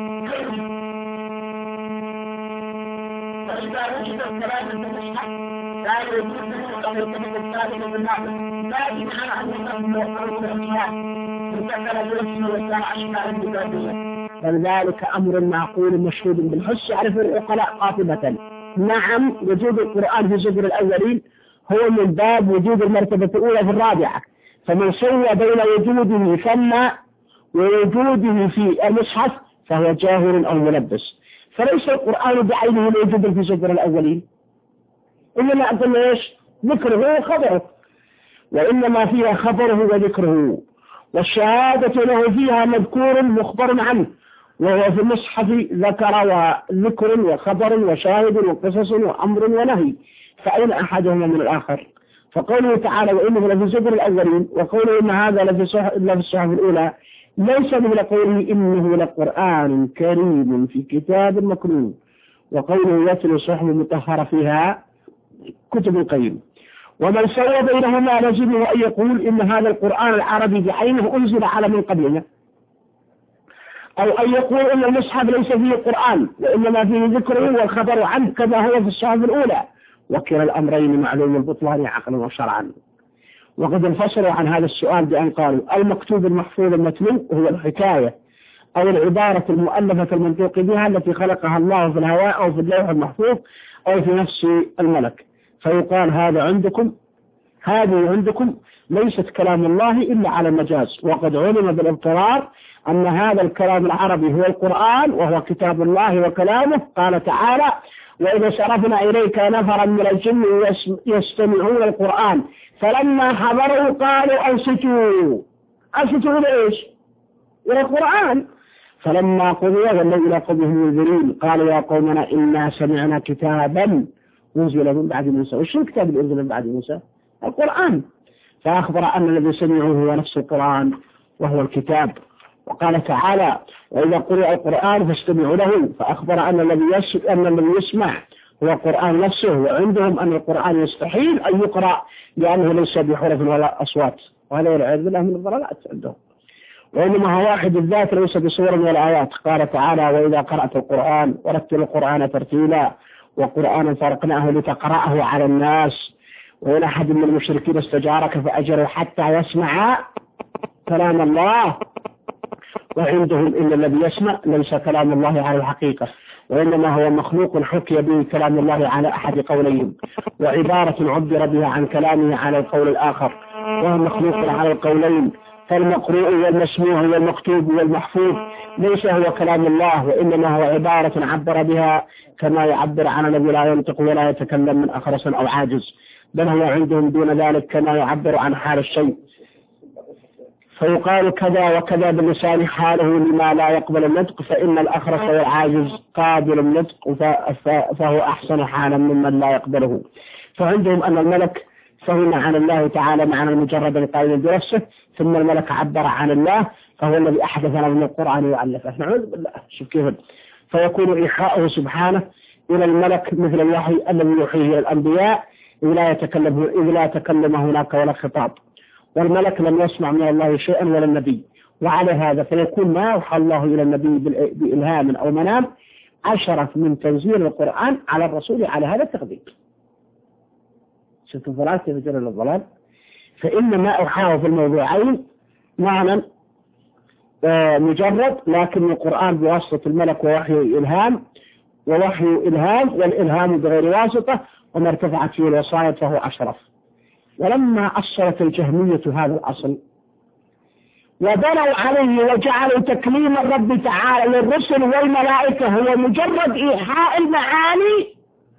فإذا وجد الكلام في المصحف لا يوجد أن يرتبط الكلام بالنعم لكن على أن يكون أرض الأشياء متكلم باسم والساعة أشياء المتابعة، فلذلك أمر معقول مشهود بالحس يعرف العقلاء قاطبة نعم وجود القرآن في زبر الأولين هو من باب وجود المرتبة الأولى في الرابعة، فمن سوى بين وجوده ثم ووجوده في المصحف فهو جاهل أو ملبس. فليس القرآن بعينه موجود في زبر الأولين، إنما أقول إيش ذكره وخبره، وإنما فيها خبره وذكره، والشهادة له فيها مذكور مخبر عنه، وهو في المصحف ذكر وذكر وخبر وشاهد وقصص وأمر ونهي، فأين أحدهما من الآخر؟ فقوله تعالى وإنه لفي زبر الأولين، وقوله إن هذا لفي صحف الأولى ليس من قوله إنه لقرآن كريم في كتاب مكنون، وقوله يتلو صحف مطهرة فيها كتب القيم. ومن سوى بينهما لزمه أن يقول إن هذا القرآن العربي بعينه أنزل على من قبلنا، أو أن يقول إن المصحف ليس فيه القرآن وإنما فيه ذكره والخبر عنه كما هو في الصحف الأولى، وكلا الأمرين معلوم البطلان عقلا وشرعا. وقد انفصلوا عن هذا السؤال بأن قالوا المكتوب المحفوظ المتلو هو الحكاية أو العبارة المؤلفة المنطوق بها التي خلقها الله في الهواء أو في اللوح المحفوظ أو في نفس الملك، فيقال هذا عندكم هذه عندكم ليست كلام الله إلا على المجاز. وقد علم بالاضطرار أن هذا الكلام العربي هو القرآن وهو كتاب الله وكلامه. قال تعالى وإذا صرفنا إليك نفرا من الجن يستمعون القرآن فلما حضروا قالوا أنصتوا أنصتوا لإيش؟ إلى القرآن. فلما قضي ولوا إلى قومهم منذرين قالوا يا قومنا إنا سمعنا كتابا أنزل من بعد موسى. وش الكتاب اللي أنزل من بعد موسى؟ القرآن. فأخبر أن الذي سمعوه هو نفس القرآن وهو الكتاب. وقال تعالى وإذا قرئ القرآن فاستمعوا له، فأخبر أن الذي أن الذي يسمع هو القرآن نفسه، وعندهم أن القرآن يستحيل أن يقرأ لأنه ليس بحرف ولا أصوات، وهذا والعياذ بالله من الضلالات عندهم. وإنما هو واحد الذات ليس بصور من الآيات. قال تعالى وإذا قرأت القرآن ورتل القرآن ترتيلا وقرآنا فرقناه لتقرأه على الناس وإن أحد من المشركين استجارك فأجره حتى يسمع كلام الله. وعندهم إن الذي يسمع ليس كلام الله على الحقيقة، وإنما هو مخلوق حكي به كلام الله على أحد قولين، وعبارة عبر بها عن كلامه على القول الآخر، وهو مخلوق على القولين. فالمقروء والمسموع والمكتوب والمحفوظ ليس هو كلام الله، وإنما هو عبارة عبر بها كما يعبر عن الذي لا ينطق ولا يتكلم من أخرس أو عاجز، بل هو عندهم دون ذلك كما يعبر عن حال الشيء. فيقال كذا وكذا باللسان حاله لما لا يقبل النطق، فإن الأخرس والعاجز قابل النطق فهو أحسن حالا ممن لا يقبله. فعندهم أن الملك فهم عن الله تعالى معنى المجرد القائل بنفسه، ثم الملك عبر عن الله فهو الذي أحدث لنا من القرآن وألفه. نعوذ بالله. شوف كيف فيكون إيحاؤه سبحانه إلى الملك مثل الوحي الذي يوحيه إلى الأنبياء إذ لا يتكلم إذ لا تكلم هناك ولا خطاب، والملك لم يسمع من الله شيئا ولا النبي. وعلى هذا فيكون ما أوحى الله إلى النبي بإلهام أو منام أشرف من تنزيل القرآن على الرسول على هذا التقدير. شفت الضلال كيف جرى الضلال؟ فإن ما أوحاه في الموضوعين معنى مجرد، لكن القرآن بواسطة الملك ووحي إلهام، ووحي إلهام والإلهام بغير واسطة، وما ارتفعت فيه الوصايا فهو أشرف. ولما أصلت الجهمية هذا الأصل وبنوا عليه وجعلوا تكليم الرب تعالى للرسل والملائكة هو مجرد إيحاء المعاني،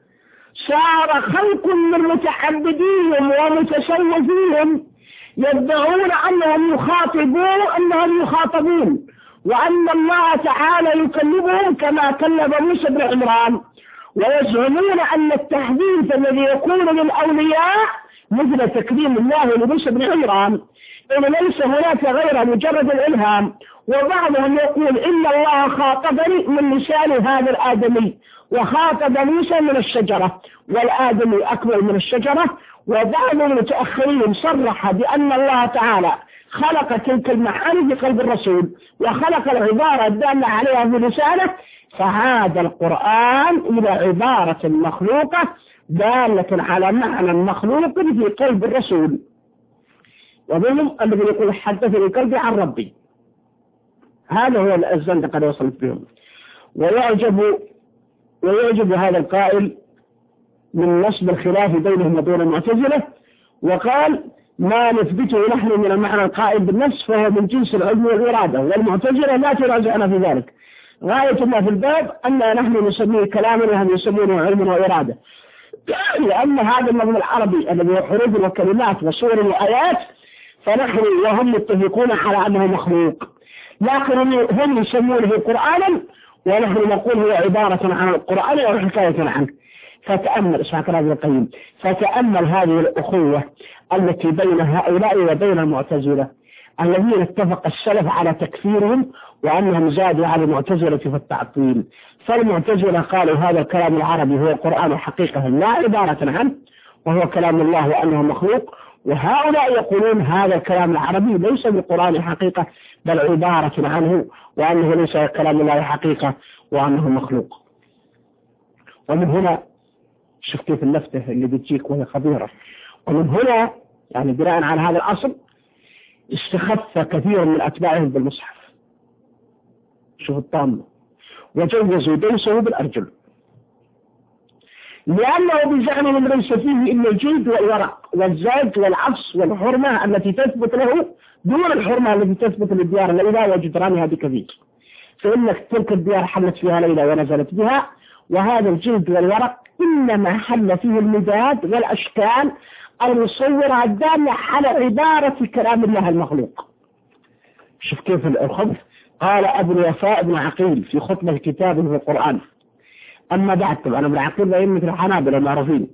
صار خلق من متعبديهم ومتسوفيهم يدعون أنهم يخاطبون أنهم يخاطبون وأن الله تعالى يكلمهم كما كلم موسى بن عمران، ويزعمون أن التحديث الذي يكون للأولياء مثل تكليم الله لموسى بن عمران، إن ليس هناك غير مجرد الإلهام. وبعضهم يقول إن الله خاطبني من لسان هذا الآدمي وخاطب موسى من الشجرة، والآدمي أكبر من الشجرة. وبعض المتأخرين صرح بأن الله تعالى خلق تلك المعاني في قلب الرسول وخلق العبارة الدالة عليها في لسانه، فهذا القرآن إلى عبارة مخلوقة دالة على معنى مخلوق في قلب الرسول. ومنهم الذي يقول حدثني قلبي عن ربي، هذا هو الزندقة اللي وصلت بهم. ويعجب ويعجب هذا القائل من نصب الخلاف بينهم وبين المعتزلة، وقال ما نثبته نحن من المعنى القائم بالنفس فهو من جنس العلم والإرادة، والمعتزلة لا تراجعنا في ذلك. غاية ما في الباب أن نحن نسميه كلاما وهم يسمونه علم وإرادة، لأن هذا النظم العربي الذي هو حروف وكلمات وصور وآيات فنحن وهم متفقون على أنه مخلوق، لكن هم يسمونه قرآنا ونحن نقول هو عبارة عن القرآن أو حكاية عنه. فتأمل اسمع كلام ابن القيم، فتأمل هذه الأخوة التي بين هؤلاء وبين المعتزلة الذين اتفق السلف على تكفيرهم وأنهم زادوا على المعتزلة في التعطيل. فالمعتزلة قالوا هذا الكلام العربي هو قرآن حقيقة لا عبارة عنه وهو كلام الله وأنه مخلوق، وهؤلاء يقولون هذا الكلام العربي ليس بالقرآن حقيقة بل عبارة عنه وأنه ليس كلام الله حقيقة وأنه مخلوق. ومن هنا شوف كيف اللفتة اللي بتجيك وهي خبيرة، ومن هنا يعني بناء على هذا الأصل استخف كثير من أتباعهم بالمصحف، شوف الطامة، وجوزوا ديسه بالأرجل، لأنه بزعمهم ليس فيه إلا الجلد والورق والزاج والعفص والحرمة التي تثبت له دون الحرمة التي تثبت للديار الليلة وجدرانها بكثير، فإن تلك الديار حلت فيها ليلة ونزلت بها، وهذا الجلد والورق إنما حل فيه المداد والأشكال المصورة الدالة على عبارة كلام الله المخلوق. شوف كيف الخبث. قال أبو الوفاء بن عقيل في خطبة كتابه في القرآن: أما بعد، طبعا ابن عقيل بين مثل الحنابلة المعروفين،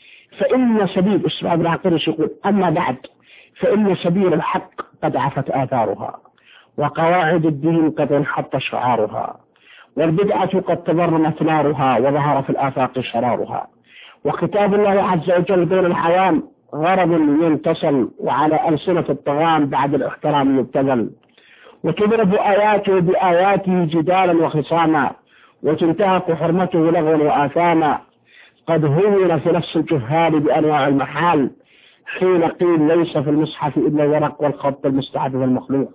فإن سبيل اسمع ابن عقيل يقول: أما بعد فإن سبيل الحق قد عفت آثارها، وقواعد الدين قد انحط شعارها، والبدعة قد تبرمت نارها وظهر في الآفاق شرارها، وكتاب الله عز وجل بين الحوام غرض ينتصل، وعلى ألسنة الطغام بعد الاحترام يبتذل، وتضرب آياته بآياته جدالا وخصاما، وتنتهك حرمته لغوا وآثاما. قد هون في نفس الجهال بأنواع المحال، حين قيل ليس في المصحف إلا الورق والخط المستعد والمخلوق،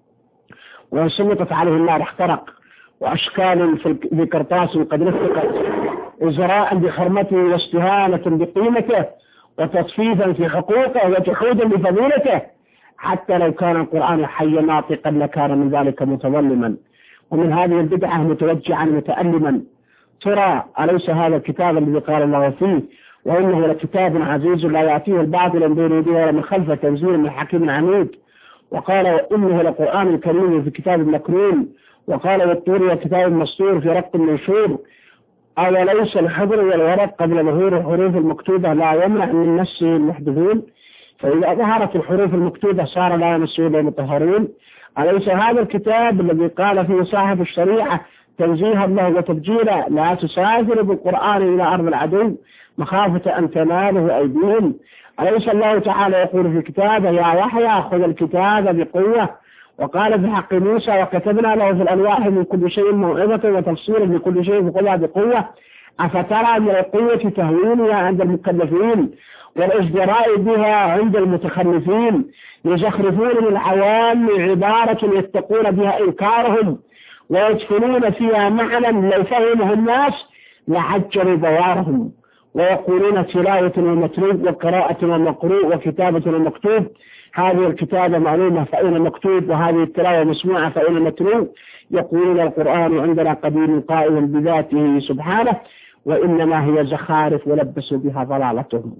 وإن سلطت عليه النار احترق، وأشكال في كرطاس قد نفقت، إزراء بحرمته واستهانة بقيمته، وتصفيفا في حقوقه وجحودا بفضيلته، حتى لو كان القرآن حيا ناطقا لكان من ذلك متظلما، ومن هذه البدعة متوجعا متألما. ترى أليس هذا الكتاب الذي قال الله فيه: وإنه لكتاب عزيز لا يأتيه الباطل من بين يديه ولا من خلفه تنزيل من حكيم عميد. وقال: وإنه لقرآن كريم في كتاب مكنون. وقال: والطور وكتاب مسطور في رق منشور. أوليس الحبر والورق قبل ظهور الحروف المكتوبة لا يمنع من نفسه المحدثون؟ فإذا ظهرت الحروف المكتوبة صار لا يمسون المطهرون. أليس هذا الكتاب الذي قال فيه صاحب الشريعة تنزيها له وتبجيلا: لا تسافر بالقرآن إلى أرض العدو مخافة أن تناله أيديهم؟ أليس الله تعالى يقول في كتابه: يا يحيى خذ الكتاب بقوة؟ وقال في حق موسى: وكتبنا له في الألواح من كل شيء موعظة وتفصيلا لكل شيء فخذها بقوة. أفترى من القوة تهوينها عند المكلفين والازدراء بها عند المتخلفين، يزخرفون للعوام عبارة يتقون بها إنكارهم، ويدخلون فيها معنى لو فهمه الناس لعجلوا بوارهم، ويقولون تلاوة ومتلو وقراءة ومقروء وكتابة ومكتوب. هذه الكتابة معلومة فإن مكتوب، وهذه التلاوة مسموعة فإن متلو. يقولون القرآن عندنا قديم قائم بذاته سبحانه، وإنما هي زخارف ولبسوا بها ضلالتهم،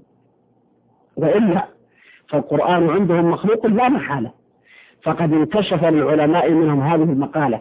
وإلا فالقرآن عندهم مخلوق لا محالة. فقد انكشف للعلماء منهم هذه المقالة: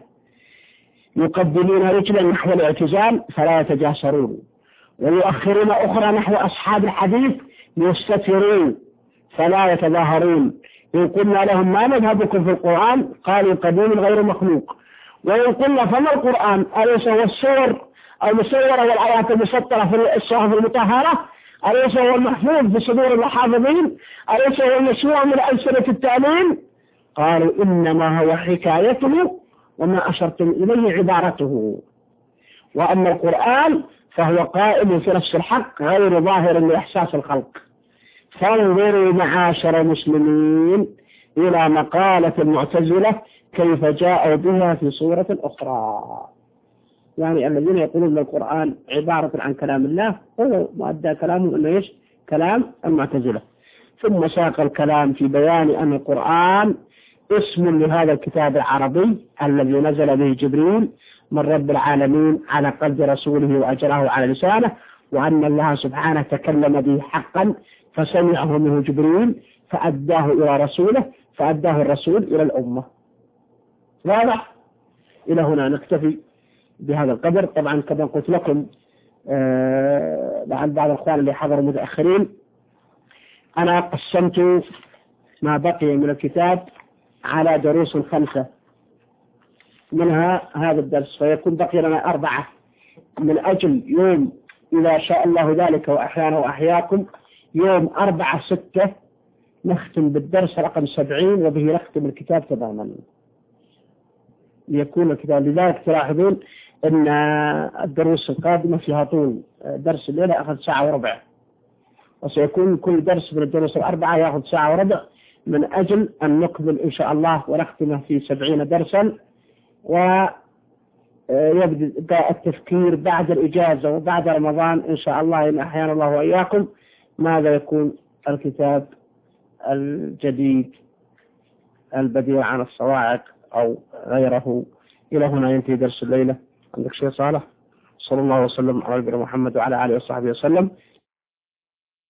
يقدمون رجلا نحو الاعتزال فلا يتجاسرون، ويؤخرون أخرى نحو أصحاب الحديث ليستترون فلا يتظاهرون. إن قلنا لهم ما مذهبكم في القرآن قالوا قديم غير مخلوق، وإن قلنا فما القرآن أليس هو الصور المصورة والآيات المسطرة في الصحف المطهرة؟ أليس هو المحفوظ في صدور الحافظين؟ أليس هو المسموع من ألسنة التأمين؟ قالوا إنما هو حكايته وما أشرتم إليه عبارته، وأما القرآن فهو قائم في نفس الحق غير ظاهر لإحساس الخلق. فانظروا معاشر المسلمين إلى مقالة المعتزلة كيف جاءوا بها في صورة أخرى. يعني الذين يقولون أن القرآن عبارة عن كلام الله هو مؤدى كلامه أنه إيش؟ كلام المعتزلة. ثم ساق الكلام في بيان أن القرآن اسم لهذا الكتاب العربي الذي نزل به جبريل من رب العالمين على قلب رسوله وأجره على لسانه، وأن الله سبحانه تكلم به حقا فسمعه منه جبريل فأداه إلى رسوله فأداه الرسول إلى الأمة. واضح؟ إلى هنا نكتفي بهذا القدر. طبعا كما قلت لكم آه بعد بعض الأخوان اللي حضروا متأخرين، أنا قسمت ما بقي من الكتاب على دروس خمسة، منها هذا الدرس، فيكون بقي لنا أربعة، من أجل يوم إذا شاء الله ذلك وأحيانا وأحياكم يوم أربعة ستة نختم بالدرس رقم سبعين وبه نختم الكتاب تماما ليكون الكتاب. لذلك تلاحظون أن الدروس القادمة فيها طول، درس الليلة أخذ ساعة وربع، وسيكون كل درس من الدروس الأربعة يأخذ ساعة وربع، من أجل أن نقبل إن شاء الله ونختمه في سبعين درسا، ويبدأ التفكير بعد الإجازة وبعد رمضان إن شاء الله إن أحيانا الله وإياكم ماذا يكون الكتاب الجديد البديع عن الصواعق أو غيره. إلى هنا ينتهي درس الليلة. عندك شيء صالح؟ صلى الله وسلم على نبينا محمد وعلى آله وصحبه وسلم.